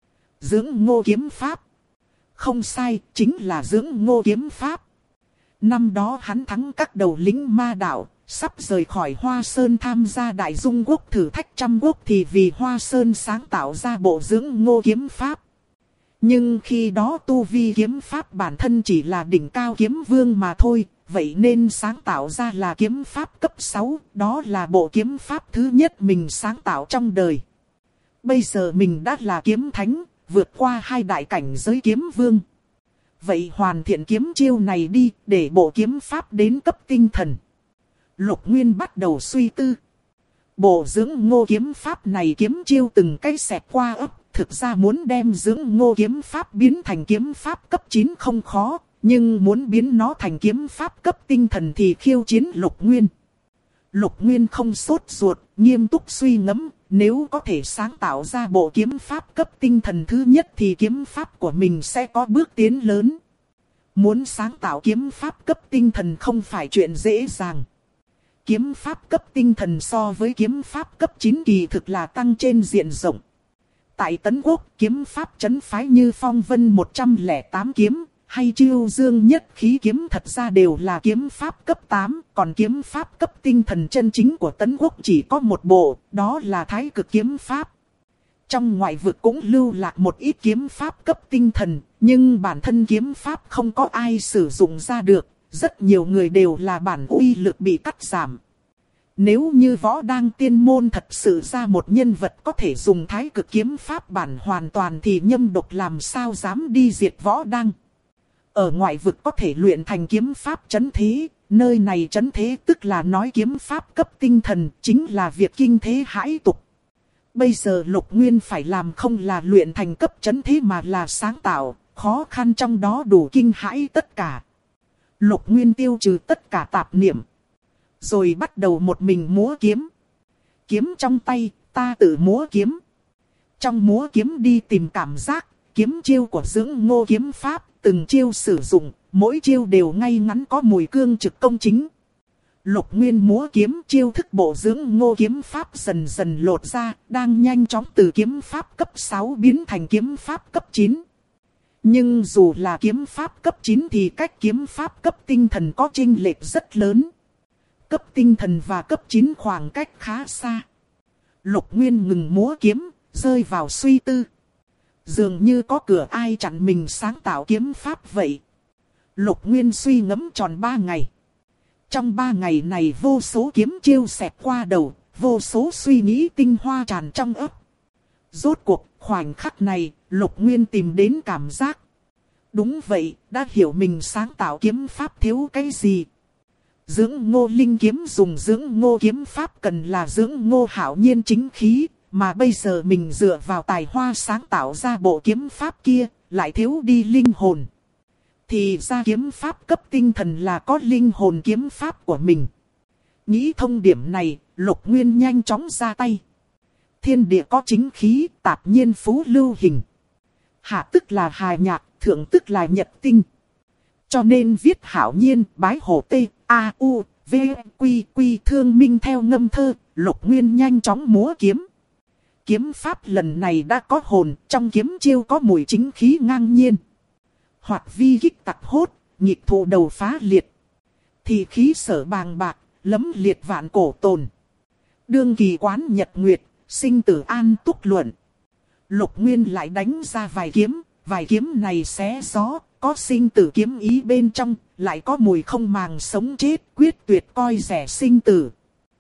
A: Dưỡng Ngô kiếm pháp. Không sai, chính là Dưỡng Ngô kiếm pháp. Năm đó hắn thắng các đầu lĩnh ma đạo, sắp rời khỏi Hoa Sơn tham gia Đại Dung Quốc thử thách trăm quốc thì vì Hoa Sơn sáng tạo ra bộ Dưỡng Ngô kiếm pháp. Nhưng khi đó tu vi kiếm pháp bản thân chỉ là đỉnh cao kiếm vương mà thôi, vậy nên sáng tạo ra là kiếm pháp cấp 6, đó là bộ kiếm pháp thứ nhất mình sáng tạo trong đời. Bây giờ mình đã là kiếm thánh, vượt qua 2 đại cảnh giới kiếm vương. Vậy hoàn thiện kiếm chiêu này đi, để bộ kiếm pháp đến cấp tinh thần. Lục Nguyên bắt đầu suy tư. Bộ Dưỡng Ngô kiếm pháp này kiếm chiêu từng cái xẹt qua ấp. Thực ra muốn đem Dưỡng Ngô kiếm pháp biến thành kiếm pháp cấp 9 không khó, nhưng muốn biến nó thành kiếm pháp cấp tinh thần thì khiêu chiến Lục Nguyên. Lục Nguyên không sốt ruột, nghiêm túc suy ngẫm, nếu có thể sáng tạo ra bộ kiếm pháp cấp tinh thần thứ nhất thì kiếm pháp của mình sẽ có bước tiến lớn. Muốn sáng tạo kiếm pháp cấp tinh thần không phải chuyện dễ dàng. Kiếm pháp cấp tinh thần so với kiếm pháp cấp 9 kỳ thực là tăng trên diện rộng. Tại Tấn Quốc, kiếm pháp trấn phái như Phong Vân 108 kiếm, hay Chiêu Dương Nhất Khí kiếm thật ra đều là kiếm pháp cấp 8, còn kiếm pháp cấp tinh thần chân chính của Tấn Quốc chỉ có một bộ, đó là Thái Cực kiếm pháp. Trong ngoại vực cũng lưu lạc một ít kiếm pháp cấp tinh thần, nhưng bản thân kiếm pháp không có ai sử dụng ra được, rất nhiều người đều là bản uy lực bị cắt giảm. Nếu như Võ Đăng tiên môn thật sự ra một nhân vật có thể dùng Thái Cực kiếm pháp bản hoàn toàn thì Nhâm Độc làm sao dám đi diệt Võ Đăng. Ở ngoại vực có thể luyện thành kiếm pháp trấn thế, nơi này trấn thế tức là nói kiếm pháp cấp tinh thần, chính là việc kinh thế hãi tục. Bây giờ Lục Nguyên phải làm không là luyện thành cấp trấn thế mà là sáng tạo, khó khăn trong đó đủ kinh hãi tất cả. Lục Nguyên tiêu trừ tất cả tạp niệm. Rồi bắt đầu một mình múa kiếm. Kiếm trong tay, ta tự múa kiếm. Trong múa kiếm đi tìm cảm giác, kiếm chiêu của Dưỡng Ngô kiếm pháp, từng chiêu sử dụng, mỗi chiêu đều ngay ngắn có mùi cương trực công chính. Lục Nguyên múa kiếm chiêu thức bộ Dưỡng Ngô kiếm pháp dần dần lột ra, đang nhanh chóng từ kiếm pháp cấp 6 biến thành kiếm pháp cấp 9. Nhưng dù là kiếm pháp cấp 9 thì cách kiếm pháp cấp tinh thần có chênh lệch rất lớn. Cấp tinh thần và cấp 9 khoảng cách khá xa. Lục Nguyên ngừng múa kiếm, rơi vào suy tư. Dường như có cửa ai chặn mình sáng tạo kiếm pháp vậy. Lục Nguyên suy ngẫm tròn 3 ngày. Trong 3 ngày này vô số kiếm chiêu xẹt qua đầu, vô số suy nghĩ tinh hoa tràn trong óc. Rốt cuộc, khoảnh khắc này, Lục Nguyên tìm đến cảm giác. Đúng vậy, đã hiểu mình sáng tạo kiếm pháp thiếu cái gì. Dưỡng Ngô linh kiếm dùng Dưỡng Ngô kiếm pháp cần là Dưỡng Ngô hạo nhiên chính khí, mà bây giờ mình dựa vào tài hoa sáng tạo ra bộ kiếm pháp kia, lại thiếu đi linh hồn. Thì ra kiếm pháp cấp tinh thần là có linh hồn kiếm pháp của mình. Nghĩ thông điểm này, Lục Nguyên nhanh chóng ra tay. Thiên địa có chính khí, tạp nhiên phú lưu hình. Hạ tức là hài nhạc, thượng tức là nhật tinh. Cho nên viết hảo nhiên, bái hồ tê, a u, v, quy quy thương minh theo ngâm thơ, Lục Nguyên nhanh chóng múa kiếm. Kiếm pháp lần này đã có hồn, trong kiếm chiêu có mùi chính khí ngang nhiên. Hoạt vi kích tặc hốt, nhịp thụ đầu phá liệt. Thì khí sở bàng bạc, lấm liệt vạn cổ tồn. Đương kỳ quán nhật nguyệt, sinh tử an túc luận. Lục Nguyên lại đánh ra vài kiếm này xé gió, có sinh tử kiếm ý bên trong, lại có mùi không màng sống chết, quyết tuyệt coi rẻ sinh tử.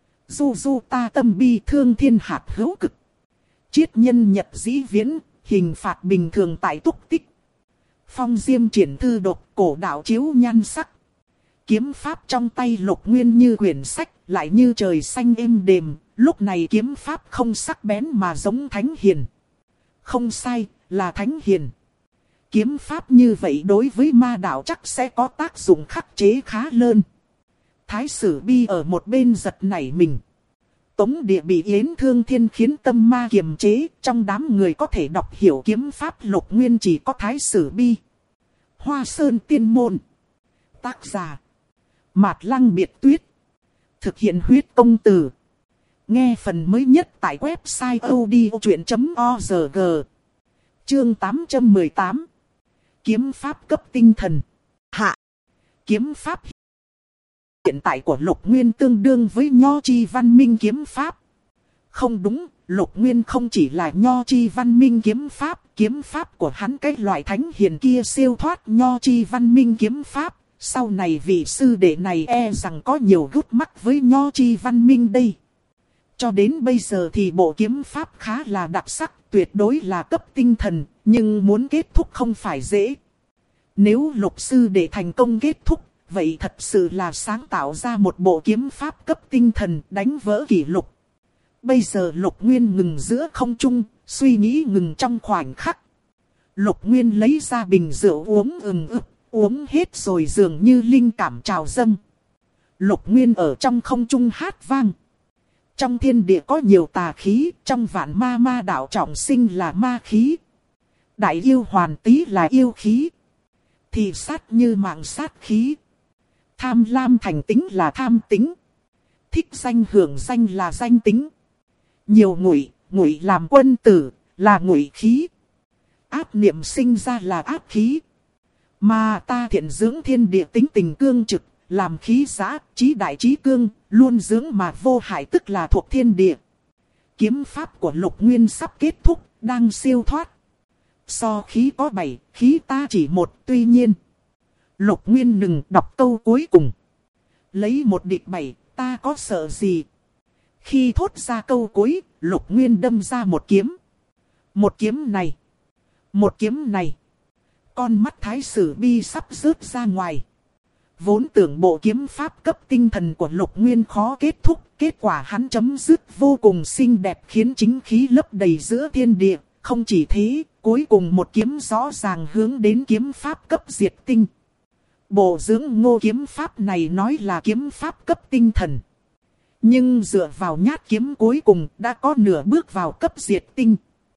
A: Du du ta tâm bi thương thiên hạt hữu cực. Chiết nhân nhật dĩ viễn, hình phạt bình thường tại túc tích. Phong diêm triển thư độc, cổ đạo chiếu nhan sắc. Kiếm pháp trong tay Lục Nguyên như quyển sách, lại như trời xanh êm đềm. Lúc này kiếm pháp không sắc bén mà giống thánh hiền. Không sai, là thánh hiền. Kiếm pháp như vậy đối với ma đạo chắc sẽ có tác dụng khắc chế khá lớn. Thái Sử Bi ở một bên giật nảy mình. Tống Địa bị Yến Thương Thiên khiến tâm ma kiềm chế, trong đám người có thể đọc hiểu kiếm pháp Lục Nguyên chỉ có Thái Sử Bi. Hoa Sơn tiên môn. Tác giả Mạt Lăng Biệt Tuyết. Thực hiện huyết công từ. Nghe phần mới nhất tại website odchuyện.org. Chương 818. Kiếm pháp cấp tinh thần. Hạ. Kiếm pháp hiện tại của Lục Nguyên tương đương với Nho Chi Văn Minh kiếm pháp. Không đúng, Lục Nguyên không chỉ là Nho Chi Văn Minh kiếm pháp của hắn cái loại thánh hiền kia siêu thoát Nho Chi Văn Minh kiếm pháp. Sau này vị sư đệ này e rằng có nhiều gút mắc với Nho Chi Văn Minh đây. Cho đến bây giờ thì bộ kiếm pháp khá là đặc sắc, tuyệt đối là cấp tinh thần, nhưng muốn kết thúc không phải dễ. Nếu Lục sư đệ thành công kết thúc, vậy thật sự là sáng tạo ra một bộ kiếm pháp cấp tinh thần đánh vỡ kỷ lục. Bây giờ Lục Nguyên ngừng giữa không trung, suy nghĩ ngừng trong khoảnh khắc. Lục Nguyên lấy ra bình rượu uống uống hết rồi dường như linh cảm trào dâng. Lục Nguyên ở trong không trung hát vang. Trong thiên địa có nhiều tà khí, trong vạn ma ma đạo trọng sinh là ma khí. Đại yêu hoàn tý là yêu khí. Thì sát như mạng sát khí. Tham lam thành tính là tham tính. Thích danh hưởng danh là danh tính. Nhiều ngụy làm quân tử, là ngụy khí. Áp niệm sinh ra là áp khí. Mà ta thiện dưỡng thiên địa tính tình cương trực, làm khí giã, trí đại trí cương, luôn dưỡng mà vô hại tức là thuộc thiên địa. Kiếm pháp của Lục Nguyên sắp kết thúc, đang siêu thoát. So khí có 7, khí ta chỉ 1, tuy nhiên. Lục Nguyên ngừng đọc câu cuối cùng. Lấy 1 địch 7, ta có sợ gì? Khi thốt ra câu cuối, Lục Nguyên đâm ra một kiếm. Một kiếm này. Con mắt Thái Sử Bi sắp rớt ra ngoài. Vốn tưởng bộ kiếm pháp cấp tinh thần của Lục Nguyên khó kết thúc. Kết quả hắn chấm dứt vô cùng xinh đẹp khiến chính khí lấp đầy giữa thiên địa. Không chỉ thế, cuối cùng một kiếm rõ ràng hướng đến kiếm pháp cấp diệt tinh. Bộ dưỡng ngô kiếm pháp này nói là kiếm pháp cấp tinh thần. Nhưng dựa vào nhát kiếm cuối cùng đã có nửa bước vào cấp diệt tinh.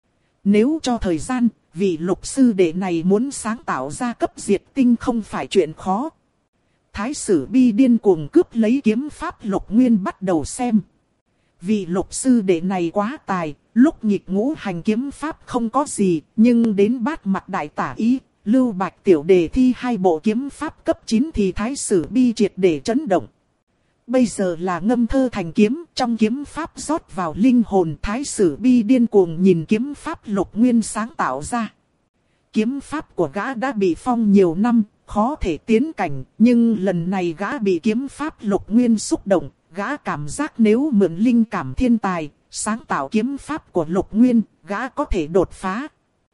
A: Nếu cho thời gian, vị Lục sư đệ này muốn sáng tạo ra cấp diệt tinh không phải chuyện khó. Thái Sử Bi điên cuồng cướp lấy kiếm pháp Lục Nguyên bắt đầu xem. Vị Lục sư đệ này quá tài, lúc nghịch ngũ hành kiếm pháp không có gì, nhưng đến bát mặt đại tả ý, Lưu Bạch Tiểu đề thi 2 bộ kiếm pháp cấp 9 thì Thái Sử Bi triệt để chấn động. Bây giờ là ngâm thơ thành kiếm, trong kiếm pháp rót vào linh hồn. Thái Sử Bi điên cuồng nhìn kiếm pháp Lục Nguyên sáng tạo ra. Kiếm pháp của gã đã bị phong nhiều năm, khó thể tiến cảnh, nhưng lần này gã bị kiếm pháp Lục Nguyên xúc động, gã cảm giác nếu mượn linh cảm thiên tài, sáng tạo kiếm pháp của Lục Nguyên, gã có thể đột phá.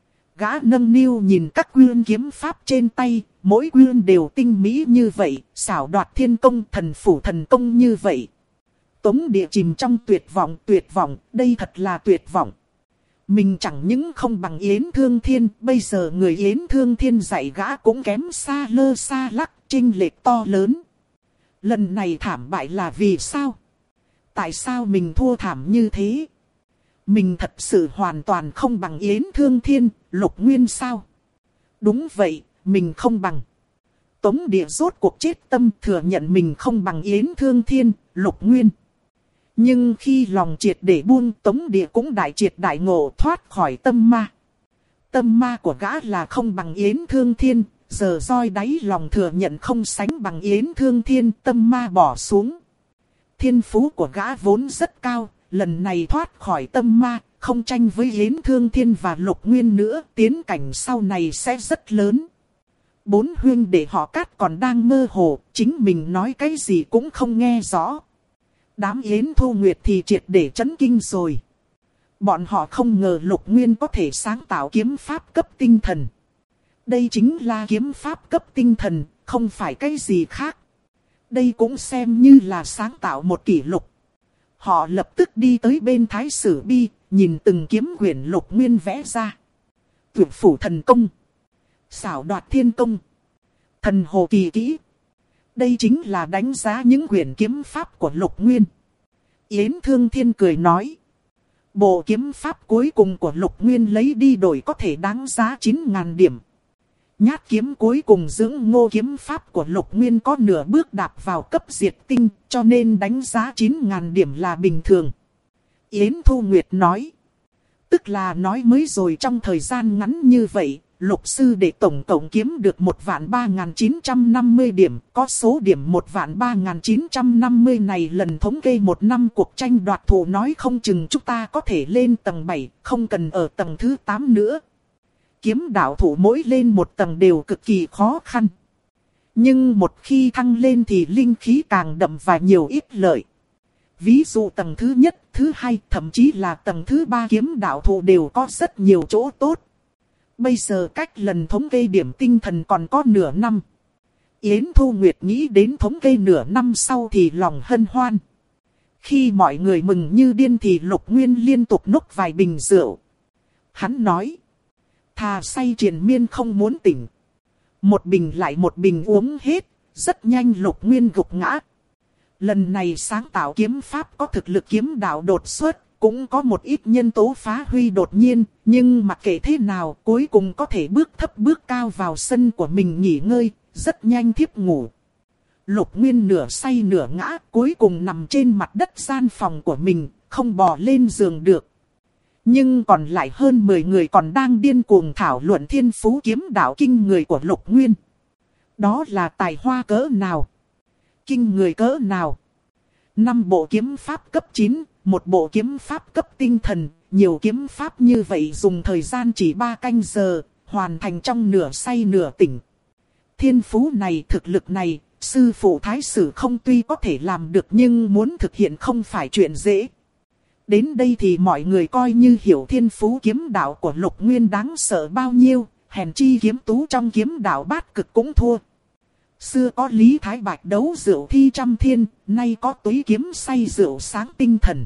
A: Gã nâng niu nhìn các quyên kiếm pháp trên tay, mỗi quyên đều tinh mỹ như vậy, xảo đoạt thiên công, thần phủ thần công như vậy. Tống Địa chìm trong tuyệt vọng, đây thật là tuyệt vọng. Mình chẳng những không bằng Yến Thương Thiên, bây giờ người Yến Thương Thiên dạy gã cũng kém xa lơ xa lắc, chênh lệch to lớn. Lần này thảm bại là vì sao? Tại sao mình thua thảm như thế? Mình thật sự hoàn toàn không bằng Yến Thương Thiên, Lục Nguyên sao? Đúng vậy, mình không bằng. Tống Địa rốt cuộc chết tâm thừa nhận mình không bằng Yến Thương Thiên, Lục Nguyên. Nhưng khi lòng triệt để buông, Tống Địa cũng đại triệt đại ngộ thoát khỏi tâm ma. Tâm ma của gã là không bằng Yến Thương Thiên, giờ roi đáy lòng thừa nhận không sánh bằng Yến Thương Thiên, tâm ma bỏ xuống. Thiên phú của gã vốn rất cao, lần này thoát khỏi tâm ma, không tranh với Yến Thương Thiên và Lục Nguyên nữa, tiến cảnh sau này sẽ rất lớn. 4 huynh đệ họ Cát còn đang mơ hồ, chính mình nói cái gì cũng không nghe rõ. Đám Yến Thu Nguyệt thì triệt để chấn kinh rồi. Bọn họ không ngờ Lục Nguyên có thể sáng tạo kiếm pháp cấp tinh thần. Đây chính là kiếm pháp cấp tinh thần, không phải cái gì khác. Đây cũng xem như là sáng tạo một kỷ lục. Họ lập tức đi tới bên Thái Sử Bi, nhìn từng kiếm quyển Lục Nguyên vẽ ra. Tuyệt phủ thần công, xảo đoạt thiên công, thần hồ kỳ kỹ. Đây chính là đánh giá những quyển kiếm pháp của Lục Nguyên. Yến Thương Thiên cười nói. Bộ kiếm pháp cuối cùng của Lục Nguyên lấy đi đổi có thể đáng giá 9.000 điểm. Nhát kiếm cuối cùng dưỡng ngô kiếm pháp của Lục Nguyên có nửa bước đạp vào cấp diệt tinh, cho nên đánh giá 9.000 điểm là bình thường. Yến Thu Nguyệt nói. Tức là nói mới rồi trong thời gian ngắn như vậy, Lục sư để tổng cộng kiếm được 1.3.950 điểm, có số điểm 1.3.950 này lần thống kê một năm cuộc tranh đoạt thủ nói không chừng chúng ta có thể lên tầng 7, không cần ở tầng thứ 8 nữa. Kiếm đạo thủ mỗi lên một tầng đều cực kỳ khó khăn. Nhưng một khi thăng lên thì linh khí càng đậm và nhiều ít lợi. Ví dụ tầng thứ nhất, thứ hai, thậm chí là tầng thứ 3 kiếm đạo thủ đều có rất nhiều chỗ tốt. Bây giờ cách lần thống kê điểm tinh thần còn có nửa năm. Yến Thu Nguyệt nghĩ đến thống kê nửa năm sau thì lòng hân hoan. Khi mọi người mừng như điên thì Lục Nguyên liên tục nốc vài bình rượu. Hắn nói. Thà say triền miên không muốn tỉnh. Một bình lại một bình uống hết. Rất nhanh Lục Nguyên gục ngã. Lần này sáng tạo kiếm pháp có thực lực kiếm đạo đột xuất. Cũng có một ít nhân tố phá huy đột nhiên. Nhưng mặc kệ thế nào cuối cùng có thể bước thấp bước cao vào sân của mình nghỉ ngơi. Rất nhanh thiếp ngủ. Lục Nguyên nửa say nửa ngã. Cuối cùng nằm trên mặt đất gian phòng của mình. Không bò lên giường được. Nhưng còn lại hơn 10 người còn đang điên cuồng thảo luận thiên phú kiếm đạo kinh người của Lục Nguyên. Đó là tài hoa cỡ nào? Kinh người cỡ nào? 5 bộ kiếm pháp cấp 9, một bộ kiếm pháp cấp tinh thần, nhiều kiếm pháp như vậy dùng thời gian chỉ 3 canh giờ, hoàn thành trong nửa say nửa tỉnh. Thiên phú này, thực lực này, sư phụ thái sử không tuy có thể làm được nhưng muốn thực hiện không phải chuyện dễ. Đến đây thì mọi người coi như hiểu thiên phú kiếm đạo của Lục Nguyên đáng sợ bao nhiêu, hèn chi kiếm tú trong kiếm đạo bát cực cũng thua. Xưa có Lý Thái Bạch đấu rượu thi trăm thiên, nay có túy kiếm say rượu sáng tinh thần.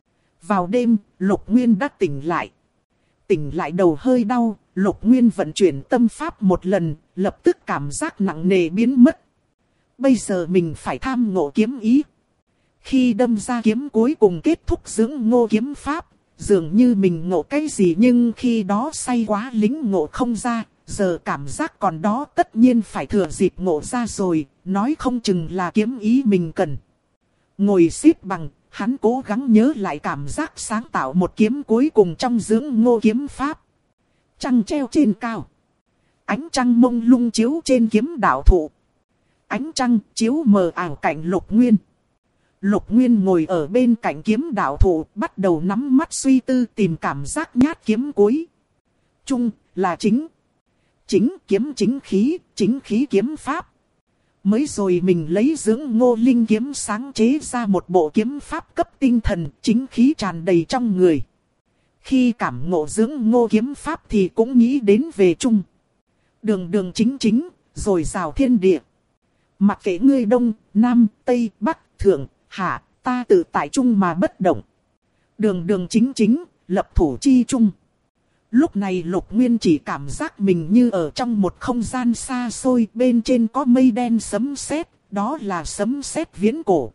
A: Vào đêm, Lục Nguyên đã tỉnh lại. Tỉnh lại đầu hơi đau, Lục Nguyên vận chuyển tâm pháp một lần, lập tức cảm giác nặng nề biến mất. Bây giờ mình phải tham ngộ kiếm ý. Khi đâm ra kiếm cuối cùng kết thúc dưỡng ngô kiếm pháp, dường như mình ngộ cái gì nhưng khi đó say quá lính ngộ không ra, giờ cảm giác còn đó tất nhiên phải thừa dịp ngộ ra rồi, nói không chừng là kiếm ý mình cần. Ngồi xếp bằng, hắn cố gắng nhớ lại cảm giác sáng tạo một kiếm cuối cùng trong dưỡng ngô kiếm pháp. Trăng treo trên cao. Ánh trăng mông lung chiếu trên kiếm đạo thụ. Ánh trăng chiếu mờ ảo cảnh Lục Nguyên. Lục Nguyên ngồi ở bên cạnh kiếm đạo thụ, bắt đầu nắm mắt suy tư tìm cảm giác nhát kiếm cuối. Trung là chính. Chính kiếm chính khí kiếm pháp. Mới rồi mình lấy dưỡng ngô linh kiếm sáng chế ra một bộ kiếm pháp cấp tinh thần, chính khí tràn đầy trong người. Khi cảm ngộ dưỡng ngô kiếm pháp thì cũng nghĩ đến về Trung. Đường chính, rồi rào thiên địa. Mặc kệ ngươi đông, nam, tây, bắc, thượng, hạ, ta tự tại Trung mà bất động. Đường chính, lập thủ chi Trung. Lúc này Lục Nguyên chỉ cảm giác mình như ở trong một không gian xa xôi, bên trên có mây đen sấm sét, đó là sấm sét viễn cổ.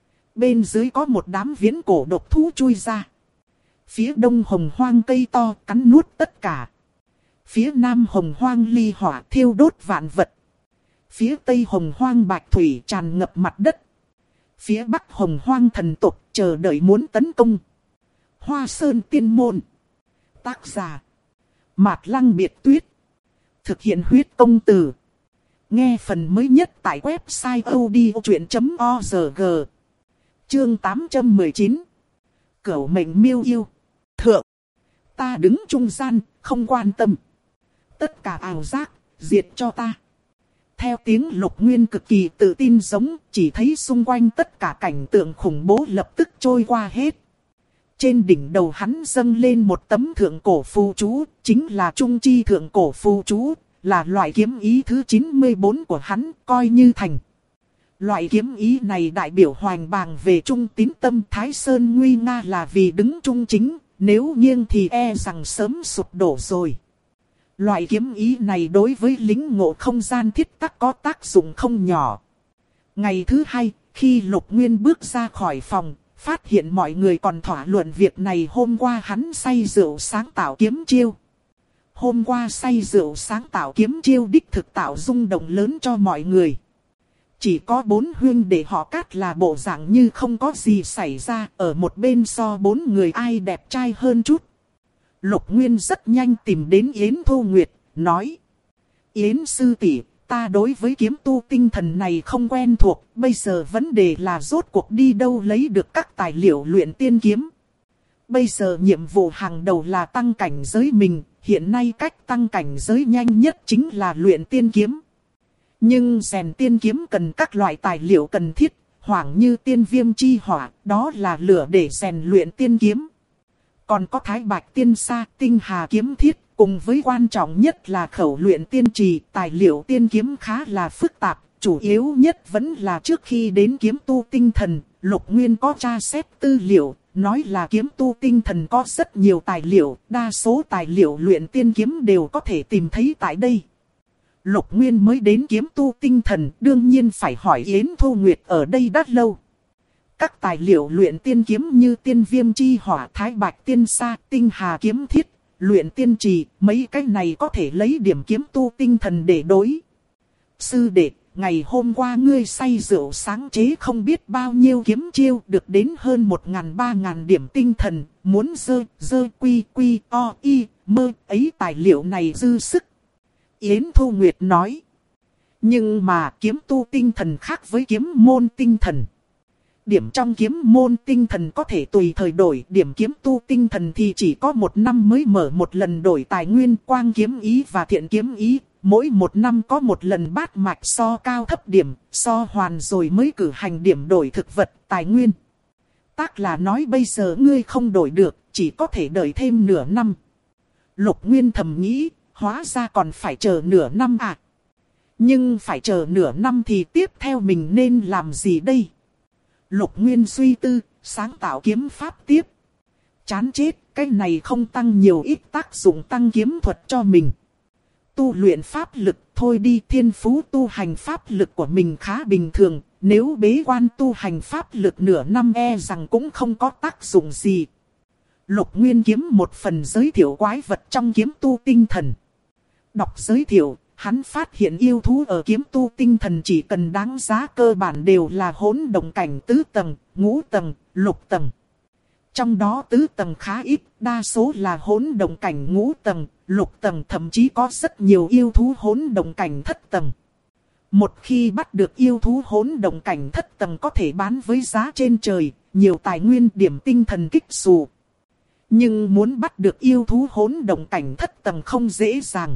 A: Bên dưới có một đám viễn cổ độc thú chui ra. Phía đông hồng hoang cây to cắn nuốt tất cả. Phía nam hồng hoang ly hỏa thiêu đốt vạn vật. Phía tây hồng hoang bạch thủy tràn ngập mặt đất. Phía bắc hồng hoang thần tộc chờ đợi muốn tấn công. Hoa Sơn Tiên Môn. Tác giả Mạt Lăng Biệt Tuyết. Thực hiện huyết công từ. Nghe phần mới nhất tại website odchuyện.org. Chương 819. Cửu mệnh miêu yêu. Thượng. Ta đứng trung gian, không quan tâm. Tất cả ảo giác, diệt cho ta. Theo tiếng Lục Nguyên cực kỳ tự tin giống, chỉ thấy xung quanh tất cả cảnh tượng khủng bố lập tức trôi qua hết. Trên đỉnh đầu hắn dâng lên một tấm thượng cổ phù chú, chính là trung chi thượng cổ phù chú, là loại kiếm ý thứ 94 của hắn, coi như thành. Loại kiếm ý này đại biểu hoành bàng về trung tín tâm. Thái Sơn nguy nga là vì đứng trung chính, nếu nghiêng thì e rằng sớm sụp đổ rồi. Loại kiếm ý này đối với lính ngộ không gian thiết tắc có tác dụng không nhỏ. Ngày thứ hai, khi Lục Nguyên bước ra khỏi phòng, phát hiện mọi người còn thảo luận việc này hôm qua hắn say rượu sáng tạo kiếm chiêu. hôm qua say rượu sáng tạo kiếm chiêu đích thực tạo rung động lớn cho mọi người. Chỉ có 4 huynh đệ họ Cát là bộ dạng như không có gì xảy ra, ở một bên so 4 người ai đẹp trai hơn chút. Lục Nguyên rất nhanh tìm đến Yến Thu Nguyệt, nói: Yến sư tỷ, ta đối với kiếm tu tinh thần này không quen thuộc, bây giờ vấn đề là rốt cuộc đi đâu lấy được các tài liệu luyện tiên kiếm. Bây giờ nhiệm vụ hàng đầu là tăng cảnh giới mình, hiện nay cách tăng cảnh giới nhanh nhất chính là luyện tiên kiếm. Nhưng rèn tiên kiếm cần các loại tài liệu cần thiết, hoảng như tiên viêm chi hỏa, đó là lửa để rèn luyện tiên kiếm. Còn có thái bạch tiên sa, tinh hà kiếm thiết, cùng với quan trọng nhất là khẩu luyện tiên trì, tài liệu tiên kiếm khá là phức tạp, chủ yếu nhất vẫn là trước khi đến kiếm tu tinh thần, Lục Nguyên có tra xét tư liệu, nói là kiếm tu tinh thần có rất nhiều tài liệu, đa số tài liệu luyện tiên kiếm đều có thể tìm thấy tại đây. Lục Nguyên mới đến kiếm tu tinh thần, đương nhiên phải hỏi Yến Thu Nguyệt ở đây đã lâu. Các tài liệu luyện tiên kiếm như tiên viêm chi hỏa, thái bạch tiên sa, tinh hà kiếm thiết, luyện tiên trì, mấy cái này có thể lấy điểm kiếm tu tinh thần để đối. Sư đệ, ngày hôm qua ngươi say rượu sáng chế không biết bao nhiêu kiếm chiêu, được đến hơn 1.000-3.000 điểm tinh thần, muốn dơ quy o y mơ ấy tài liệu này dư sức. Yến Thu Nguyệt nói. Nhưng mà kiếm tu tinh thần khác với kiếm môn tinh thần. Điểm trong kiếm môn tinh thần có thể tùy thời đổi, điểm kiếm tu tinh thần thì chỉ có 1 năm mới mở một lần đổi tài nguyên, quang kiếm ý và thiện kiếm ý. Mỗi 1 năm có 1 lần bát mạch so cao thấp điểm, so hoàn rồi mới cử hành điểm đổi thực vật, tài nguyên. Tác là nói bây giờ ngươi không đổi được, chỉ có thể đợi thêm nửa năm. Lục Nguyên thầm nghĩ, hóa ra còn phải chờ nửa năm à. Nhưng phải chờ nửa năm thì tiếp theo mình nên làm gì đây? Lục Nguyên suy tư, sáng tạo kiếm pháp tiếp. Chán chết, cái này không tăng nhiều ít tác dụng tăng kiếm thuật cho mình. Tu luyện pháp lực thôi đi, thiên phú tu hành pháp lực của mình khá bình thường. Nếu bế quan tu hành pháp lực nửa năm rằng cũng không có tác dụng gì. Lục Nguyên kiếm một phần giới thiệu quái vật trong kiếm tu tinh thần. Đọc giới thiệu, hắn phát hiện yêu thú ở kiếm tu tinh thần chỉ cần đáng giá cơ bản đều là hỗn động cảnh tứ tầng, ngũ tầng, lục tầng. Trong đó tứ tầng khá ít, đa số là hỗn động cảnh ngũ tầng, lục tầng, thậm chí có rất nhiều yêu thú hỗn động cảnh thất tầng. Một khi bắt được yêu thú hỗn động cảnh thất tầng có thể bán với giá trên trời, nhiều tài nguyên điểm tinh thần kích xù. Nhưng muốn bắt được yêu thú hỗn động cảnh thất tầng không dễ dàng.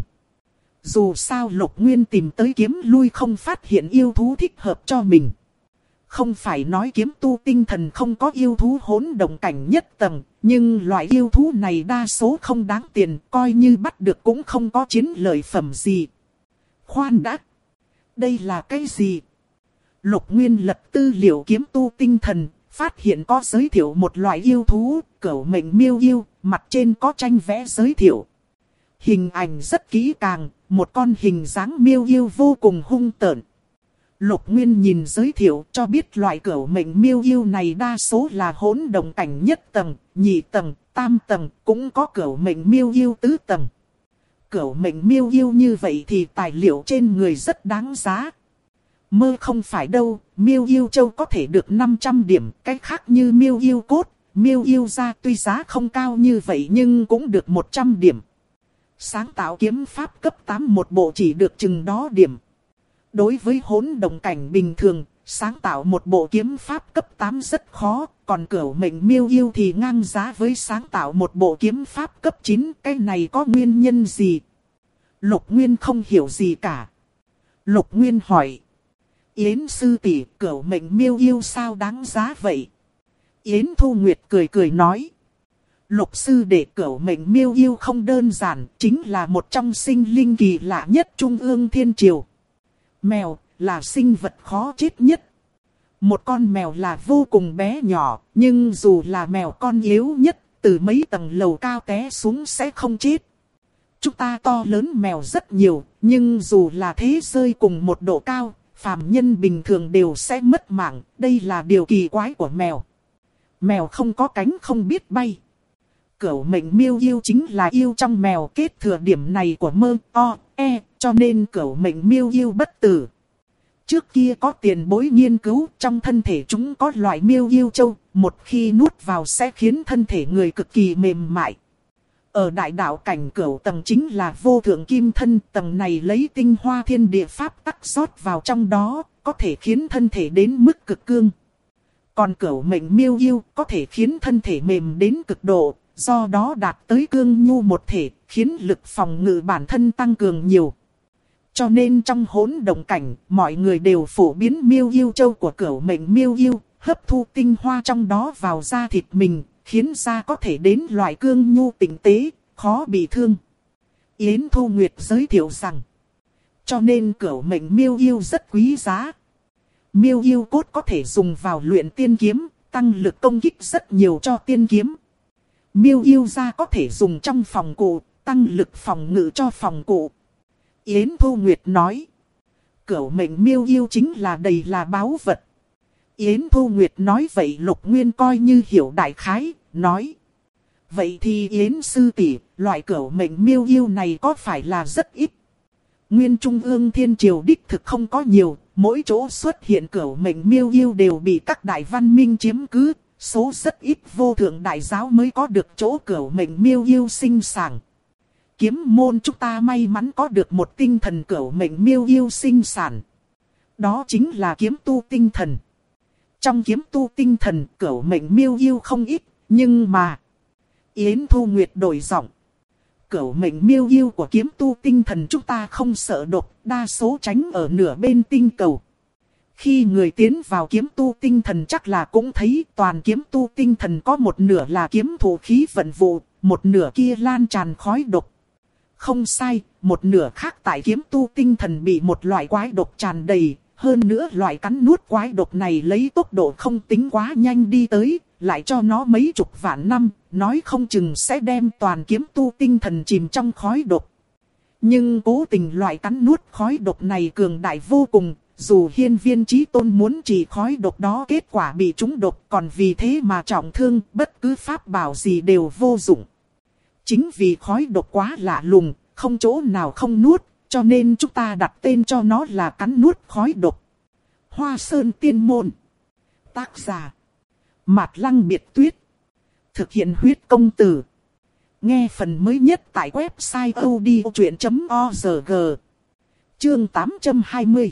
A: Dù sao Lục Nguyên tìm tới kiếm lui không phát hiện yêu thú thích hợp cho mình. Không phải nói kiếm tu tinh thần không có yêu thú hỗn động cảnh nhất tầng, nhưng loại yêu thú này đa số không đáng tiền, coi như bắt được cũng không có chiến lợi phẩm gì. Khoan đã! Đây là cái gì? Lục Nguyên lật tư liệu kiếm tu tinh thần, phát hiện có giới thiệu một loại yêu thú, cửu mệnh miêu yêu, mặt trên có tranh vẽ giới thiệu. Hình ảnh rất kỹ càng, một con hình dáng miêu yêu vô cùng hung tợn. Lục Nguyên nhìn giới thiệu cho biết loại cửu mệnh miêu yêu này đa số là hỗn động cảnh nhất tầng, nhị tầng, tam tầng, cũng có cửu mệnh miêu yêu tứ tầng. Cửu mệnh miêu yêu như vậy thì tài liệu trên người rất đáng giá. Mơ không phải đâu, miêu yêu châu có thể được 500 điểm, cái khác như miêu yêu cốt, miêu yêu da tuy giá không cao như vậy nhưng cũng được 100 điểm. Sáng tạo kiếm pháp cấp 8 một bộ chỉ được chừng đó điểm. Đối với hỗn động cảnh bình thường, sáng tạo một bộ kiếm pháp cấp 8 rất khó, còn cửu mệnh miêu yêu thì ngang giá với sáng tạo một bộ kiếm pháp cấp 9, cái này có nguyên nhân gì? Lục Nguyên không hiểu gì cả. Lục Nguyên hỏi. Yến sư tỷ, cửu mệnh miêu yêu sao đáng giá vậy? Yến Thu Nguyệt cười cười nói. Lục sư đệ, cửu mệnh miêu yêu không đơn giản, chính là một trong sinh linh kỳ lạ nhất Trung ương Thiên Triều. Mèo là sinh vật khó chết nhất. Một con mèo là vô cùng bé nhỏ, nhưng dù là mèo con yếu nhất, từ mấy tầng lầu cao té xuống sẽ không chết. Chúng ta to lớn mèo rất nhiều, nhưng dù là thế rơi cùng một độ cao, phàm nhân bình thường đều sẽ mất mạng, đây là điều kỳ quái của mèo. Mèo không có cánh không biết bay. Cửu mệnh miêu yêu chính là yêu trong mèo kết thừa điểm này của mơ o e, cho nên cửu mệnh miêu yêu bất tử. Trước kia có tiền bối nghiên cứu trong thân thể chúng có loại miêu yêu châu, một khi nuốt vào sẽ khiến thân thể người cực kỳ mềm mại. Ở đại đạo cảnh cửu tầng chính là vô thượng kim thân, tầng này lấy tinh hoa thiên địa pháp tắc rót vào trong đó, có thể khiến thân thể đến mức cực cương. Còn cửu mệnh miêu yêu có thể khiến thân thể mềm đến cực độ, do đó đạt tới cương nhu một thể, khiến lực phòng ngự bản thân tăng cường nhiều. Cho nên trong hỗn động cảnh, mọi người đều phổ biến miêu yêu châu của cửu mệnh miêu yêu, hấp thu tinh hoa trong đó vào da thịt mình, khiến da có thể đến loại cương nhu tinh tế, khó bị thương. Yến Thu Nguyệt giới thiệu rằng, cho nên cửu mệnh miêu yêu rất quý giá. Miêu yêu cốt có thể dùng vào luyện tiên kiếm, tăng lực công kích rất nhiều cho tiên kiếm. Miêu yêu da có thể dùng trong phòng cụ, tăng lực phòng ngự cho phòng cụ. Yến Thu Nguyệt nói, cửu mệnh miêu yêu chính là đầy là báu vật. Yến Thu Nguyệt nói vậy Lục Nguyên coi như hiểu đại khái, nói. Vậy thì Yến sư tỷ, loại cửu mệnh miêu yêu này có phải là rất ít? Nguyên Trung ương Thiên Triều đích thực không có nhiều, mỗi chỗ xuất hiện cửu mệnh miêu yêu đều bị các đại văn minh chiếm cứ, số rất ít vô thượng đại giáo mới có được chỗ cửu mệnh miêu yêu sinh sản. Kiếm môn chúng ta may mắn có được một tinh thần cửu mệnh miêu yêu sinh sản. Đó chính là kiếm tu tinh thần. Trong kiếm tu tinh thần cửu mệnh miêu yêu không ít, nhưng mà... Yến Thu Nguyệt đổi giọng. Cửu mệnh miêu yêu của kiếm tu tinh thần chúng ta không sợ độc, đa số tránh ở nửa bên tinh cầu. Khi người tiến vào kiếm tu tinh thần chắc là cũng thấy toàn kiếm tu tinh thần có một nửa là kiếm thủ khí vận vụ, một nửa kia lan tràn khói độc. Không sai, một nửa khác tại kiếm tu tinh thần bị một loại quái độc tràn đầy, hơn nữa loại cắn nuốt quái độc này lấy tốc độ không tính quá nhanh đi tới, lại cho nó mấy chục vạn năm, nói không chừng sẽ đem toàn kiếm tu tinh thần chìm trong khói độc. Nhưng cố tình loại cắn nuốt khói độc này cường đại vô cùng, dù hiên viên chí tôn muốn trị khói độc đó kết quả bị trúng độc còn vì thế mà trọng thương, bất cứ pháp bảo gì đều vô dụng. Chính vì khói độc quá lạ lùng, không chỗ nào không nuốt, cho nên chúng ta đặt tên cho nó là cắn nuốt khói độc. Hoa Sơn Tiên Môn. Tác giả Mạt Lăng Biệt Tuyết. Thực hiện huyết công từ. Nghe phần mới nhất tại website odchuyện.org. Chương 820.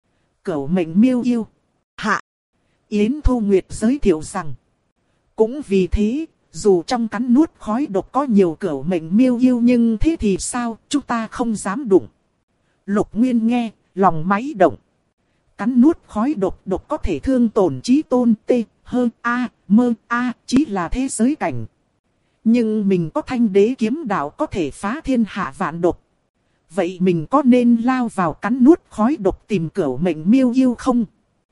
A: Cửu mệnh miêu yêu. Hạ. Yến Thu Nguyệt giới thiệu rằng. Cũng vì thế, dù trong cắn nuốt khói độc có nhiều cửu mệnh miêu yêu nhưng thế thì sao, chúng ta không dám đụng. Lục Nguyên nghe, lòng máy động. Cắn nuốt khói độc có thể thương tổn chí tôn t, hơn a, mơ a, chí là thế giới cảnh. Nhưng mình có thanh đế kiếm đạo có thể phá thiên hạ vạn độc. Vậy mình có nên lao vào cắn nuốt khói độc tìm cửu mệnh miêu yêu không?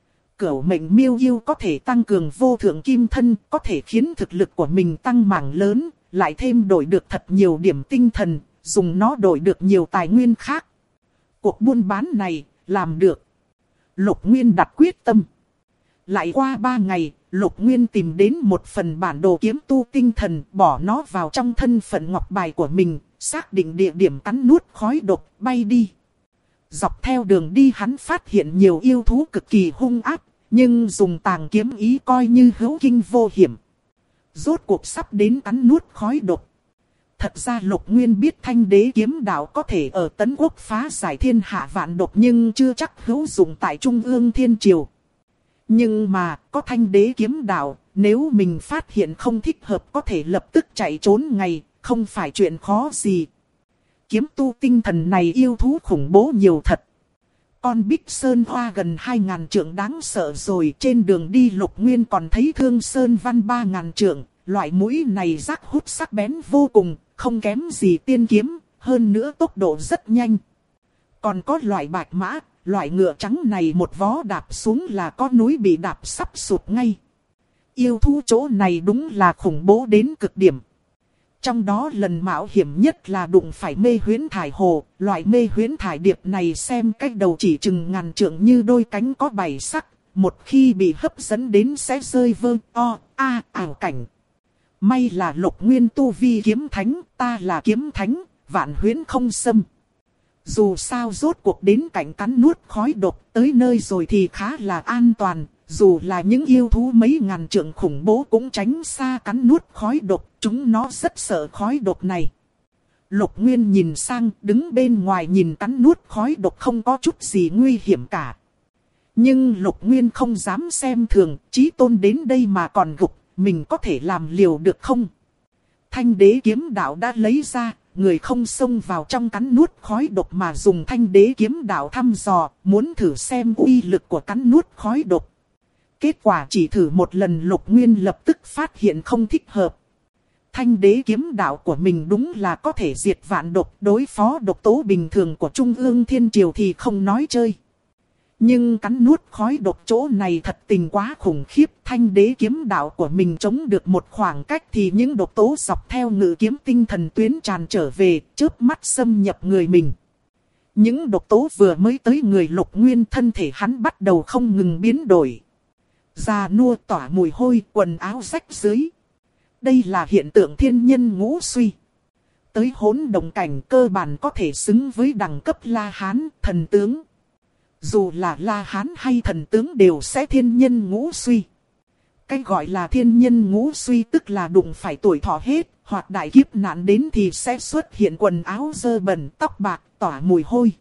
A: Cửu mệnh miêu yêu có thể tăng cường vô thượng kim thân, có thể khiến thực lực của mình tăng mảng lớn, lại thêm đổi được thật nhiều điểm tinh thần, dùng nó đổi được nhiều tài nguyên khác. Cuộc buôn bán này, làm được. Lục Nguyên đặt quyết tâm. Lại qua 3 ngày, Lục Nguyên tìm đến một phần bản đồ kiếm tu tinh thần, bỏ nó vào trong thân phận ngọc bài của mình, xác định địa điểm cắn nuốt khói độc, bay đi. Dọc theo đường đi hắn phát hiện nhiều yêu thú cực kỳ hung ác, nhưng dùng tàng kiếm ý coi như hữu kinh vô hiểm. Rốt cuộc sắp đến cắn nuốt khói độc. Thật ra Lục Nguyên biết thanh đế kiếm đạo có thể ở Tấn Quốc phá giải thiên hạ vạn độc nhưng chưa chắc hữu dụng tại Trung ương Thiên Triều. Nhưng mà có thanh đế kiếm đạo, nếu mình phát hiện không thích hợp có thể lập tức chạy trốn ngay, không phải chuyện khó gì. Kiếm tu tinh thần này yêu thú khủng bố nhiều thật. Con Bích Sơn Hoa gần 2.000 trượng đáng sợ rồi, trên đường đi Lục Nguyên còn thấy Thương Sơn Văn 3.000 trượng, loại mũi này rắc hút sắc bén vô cùng, không kém gì tiên kiếm, hơn nữa tốc độ rất nhanh. Còn có loại bạch mã, loại ngựa trắng này một vó đạp xuống là có núi bị đạp sắp sụt ngay. Yêu thú chỗ này đúng là khủng bố đến cực điểm. Trong đó lần mạo hiểm nhất là đụng phải mê huyễn thải hồ, loại mê huyễn thải điệp này xem cách đầu chỉ chừng ngàn trượng như đôi cánh có 7 sắc, một khi bị hấp dẫn đến sẽ rơi vơ ảo cảnh. May là Lục Nguyên tu vi kiếm thánh, ta là kiếm thánh, vạn huyễn không xâm. Dù sao rốt cuộc đến cảnh cắn nuốt khói độc, tới nơi rồi thì khá là an toàn. Dù là những yêu thú mấy ngàn trượng khủng bố cũng tránh xa cắn nuốt khói độc, chúng nó rất sợ khói độc này. Lục Nguyên nhìn sang, đứng bên ngoài nhìn cắn nuốt khói độc không có chút gì nguy hiểm cả. Nhưng Lục Nguyên không dám xem thường, Chí Tôn đến đây mà còn gục, mình có thể làm liều được không? Thanh đế kiếm đạo đã lấy ra, người không xông vào trong cắn nuốt khói độc mà dùng thanh đế kiếm đạo thăm dò, muốn thử xem uy lực của cắn nuốt khói độc. Kết quả chỉ thử một lần Lục Nguyên lập tức phát hiện không thích hợp. Thanh đế kiếm đạo của mình đúng là có thể diệt vạn độc, đối phó độc tố bình thường của Trung ương Thiên Triều thì không nói chơi. Nhưng cắn nuốt khói độc chỗ này thật tình quá khủng khiếp. Thanh đế kiếm đạo của mình chống được một khoảng cách thì những độc tố dọc theo ngự kiếm tinh thần tuyến tràn trở về, chớp mắt xâm nhập người mình. Những độc tố vừa mới tới người Lục Nguyên, thân thể hắn bắt đầu không ngừng biến đổi. Già nua tỏa mùi hôi, quần áo rách rưới. Đây là hiện tượng thiên nhân ngũ suy. Tới hỗn động cảnh cơ bản có thể xứng với đẳng cấp La Hán, thần tướng. Dù là La Hán hay thần tướng đều sẽ thiên nhân ngũ suy. Cái gọi là thiên nhân ngũ suy tức là đụng phải tuổi thọ hết, hoặc đại kiếp nạn đến thì sẽ xuất hiện quần áo dơ bẩn, tóc bạc, tỏa mùi hôi.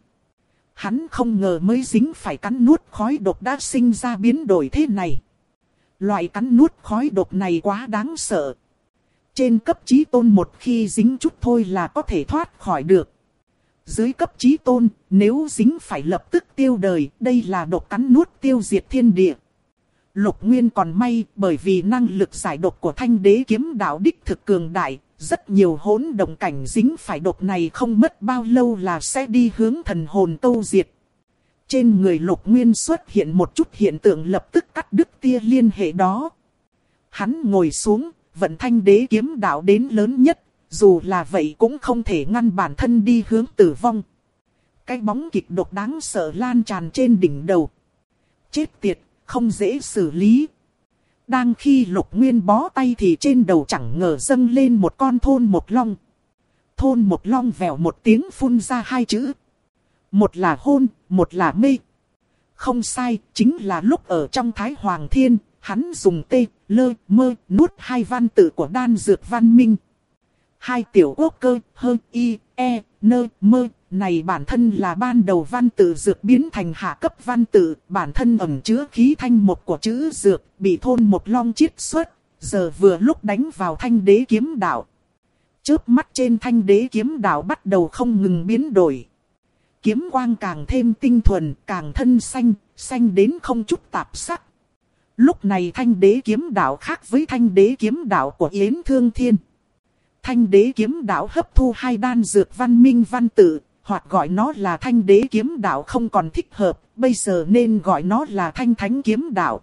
A: Hắn không ngờ mới dính phải cắn nuốt khói độc đã sinh ra biến đổi thế này. Loại cắn nuốt khói độc này quá đáng sợ. Trên cấp chí tôn một khi dính chút thôi là có thể thoát khỏi được. Dưới cấp chí tôn, nếu dính phải lập tức tiêu đời, đây là độc cắn nuốt tiêu diệt thiên địa. Lục Nguyên còn may, bởi vì năng lực giải độc của thanh đế kiếm đạo đích thực cường đại, rất nhiều hỗn động cảnh dính phải độc này không mất bao lâu là sẽ đi hướng thần hồn câu diệt. Trên người Lục Nguyên xuất hiện một chút hiện tượng lập tức cắt đứt tia liên hệ đó. Hắn ngồi xuống, vận thanh đế kiếm đạo đến lớn nhất. Dù là vậy cũng không thể ngăn bản thân đi hướng tử vong. Cái bóng kịch độc đáng sợ lan tràn trên đỉnh đầu. Chết tiệt, không dễ xử lý. Đang khi Lục Nguyên bó tay thì trên đầu chẳng ngờ dâng lên một con thôn một long. Thôn một long vèo một tiếng phun ra hai chữ. Một là hôn, một là mê. Không sai, chính là lúc ở trong Thái Hoàng Thiên, hắn dùng tê, lơ, mơ, nuốt hai văn tự của đan dược văn minh. Hai tiểu quốc cơ, hơ, y, e, nơ, mơ, này bản thân là ban đầu văn tự dược biến thành hạ cấp văn tự, bản thân ẩn chứa khí thanh một của chữ dược, bị thôn một long chiết xuất, giờ vừa lúc đánh vào thanh đế kiếm đạo. Chớp mắt trên thanh đế kiếm đạo bắt đầu không ngừng biến đổi. Kiếm quang càng thêm tinh thuần, càng thân xanh, xanh đến không chút tạp sắc. Lúc này thanh đế kiếm đạo khác với thanh đế kiếm đạo của Yến Thương Thiên. Thanh đế kiếm đạo hấp thu hai đan dược văn minh văn tự, hoặc gọi nó là thanh đế kiếm đạo không còn thích hợp, bây giờ nên gọi nó là thanh thánh kiếm đạo.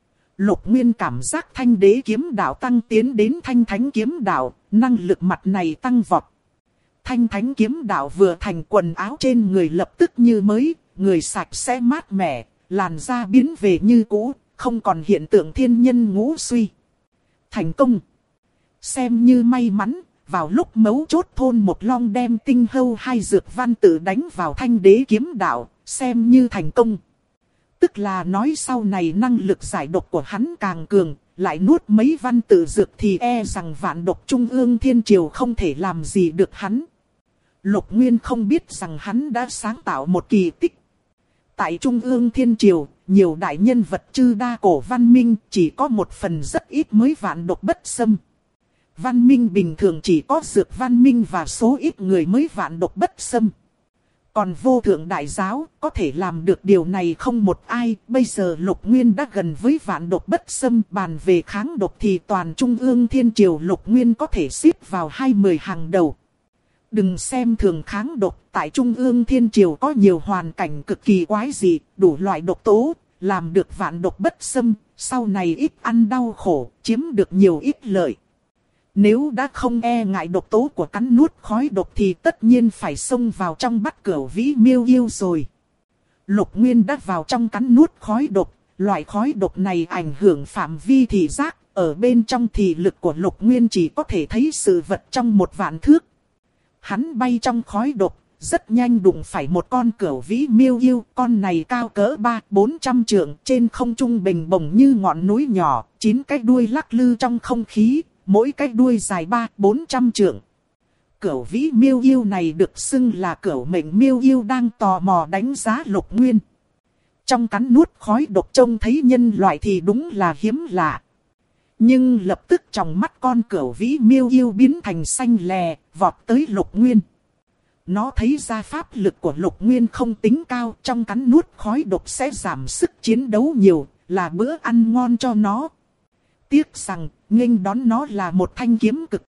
A: Lục Nguyên cảm giác thanh đế kiếm đạo tăng tiến đến thanh thánh kiếm đạo, năng lực mặt này tăng vọt. Thanh thánh kiếm đạo vừa thành, quần áo trên người lập tức như mới, người sạch sẽ mát mẻ, làn da biến về như cũ, không còn hiện tượng thiên nhân ngũ suy. Thành công! Xem như may mắn, vào lúc mấu chốt thôn một long đem tinh hâu hai dược văn tự đánh vào thanh đế kiếm đạo, xem như thành công. Tức là nói sau này năng lực giải độc của hắn càng cường, lại nuốt mấy văn tự dược thì e rằng vạn độc Trung ương Thiên Triều không thể làm gì được hắn. Lục Nguyên không biết rằng hắn đã sáng tạo một kỳ tích. Tại Trung ương Thiên Triều, nhiều đại nhân vật chư đa cổ văn minh chỉ có một phần rất ít mới vạn độc bất xâm. Văn minh bình thường chỉ có dược văn minh và số ít người mới vạn độc bất xâm. Còn vô thượng đại giáo có thể làm được điều này không một ai. Bây giờ Lục Nguyên đã gần với vạn độc bất xâm, bàn về kháng độc thì toàn Trung ương Thiên Triều Lục Nguyên có thể xếp vào 20 hàng đầu. Đừng xem thường kháng độc, tại Trung ương Thiên Triều có nhiều hoàn cảnh cực kỳ quái dị, đủ loại độc tố, làm được vạn độc bất xâm, sau này ít ăn đau khổ, chiếm được nhiều ít lợi. Nếu đã không e ngại độc tố của cắn nuốt khói độc thì tất nhiên phải xông vào trong Bát Cửu Vĩ Miêu Yêu rồi. Lục Nguyên đã vào trong cắn nuốt khói độc, loại khói độc này ảnh hưởng phạm vi thị giác, Ở bên trong thì lực của Lục Nguyên chỉ có thể thấy sự vật trong 1.000 thước. Hắn bay trong khói độc, rất nhanh đụng phải một con cẩu vĩ miêu yêu. Con này cao cỡ 300-400 trượng, trên không trung bình bồng như ngọn núi nhỏ, 9 cái đuôi lắc lư trong không khí, mỗi cái đuôi dài 300-400 trượng. Cẩu vĩ miêu yêu này được xưng là cẩu mệnh miêu yêu đang tò mò đánh giá Lục Nguyên. Trong cắn nuốt khói độc trông thấy nhân loại thì đúng là hiếm lạ. Nhưng lập tức trong mắt con cẩu vĩ miêu yêu biến thành xanh lè, vọt tới Lục Nguyên. Nó thấy ra pháp lực của Lục Nguyên không tính cao, trong cắn nuốt khói độc sẽ giảm sức chiến đấu nhiều, là bữa ăn ngon cho nó. Tiếc rằng, nghênh đón nó là một thanh kiếm cực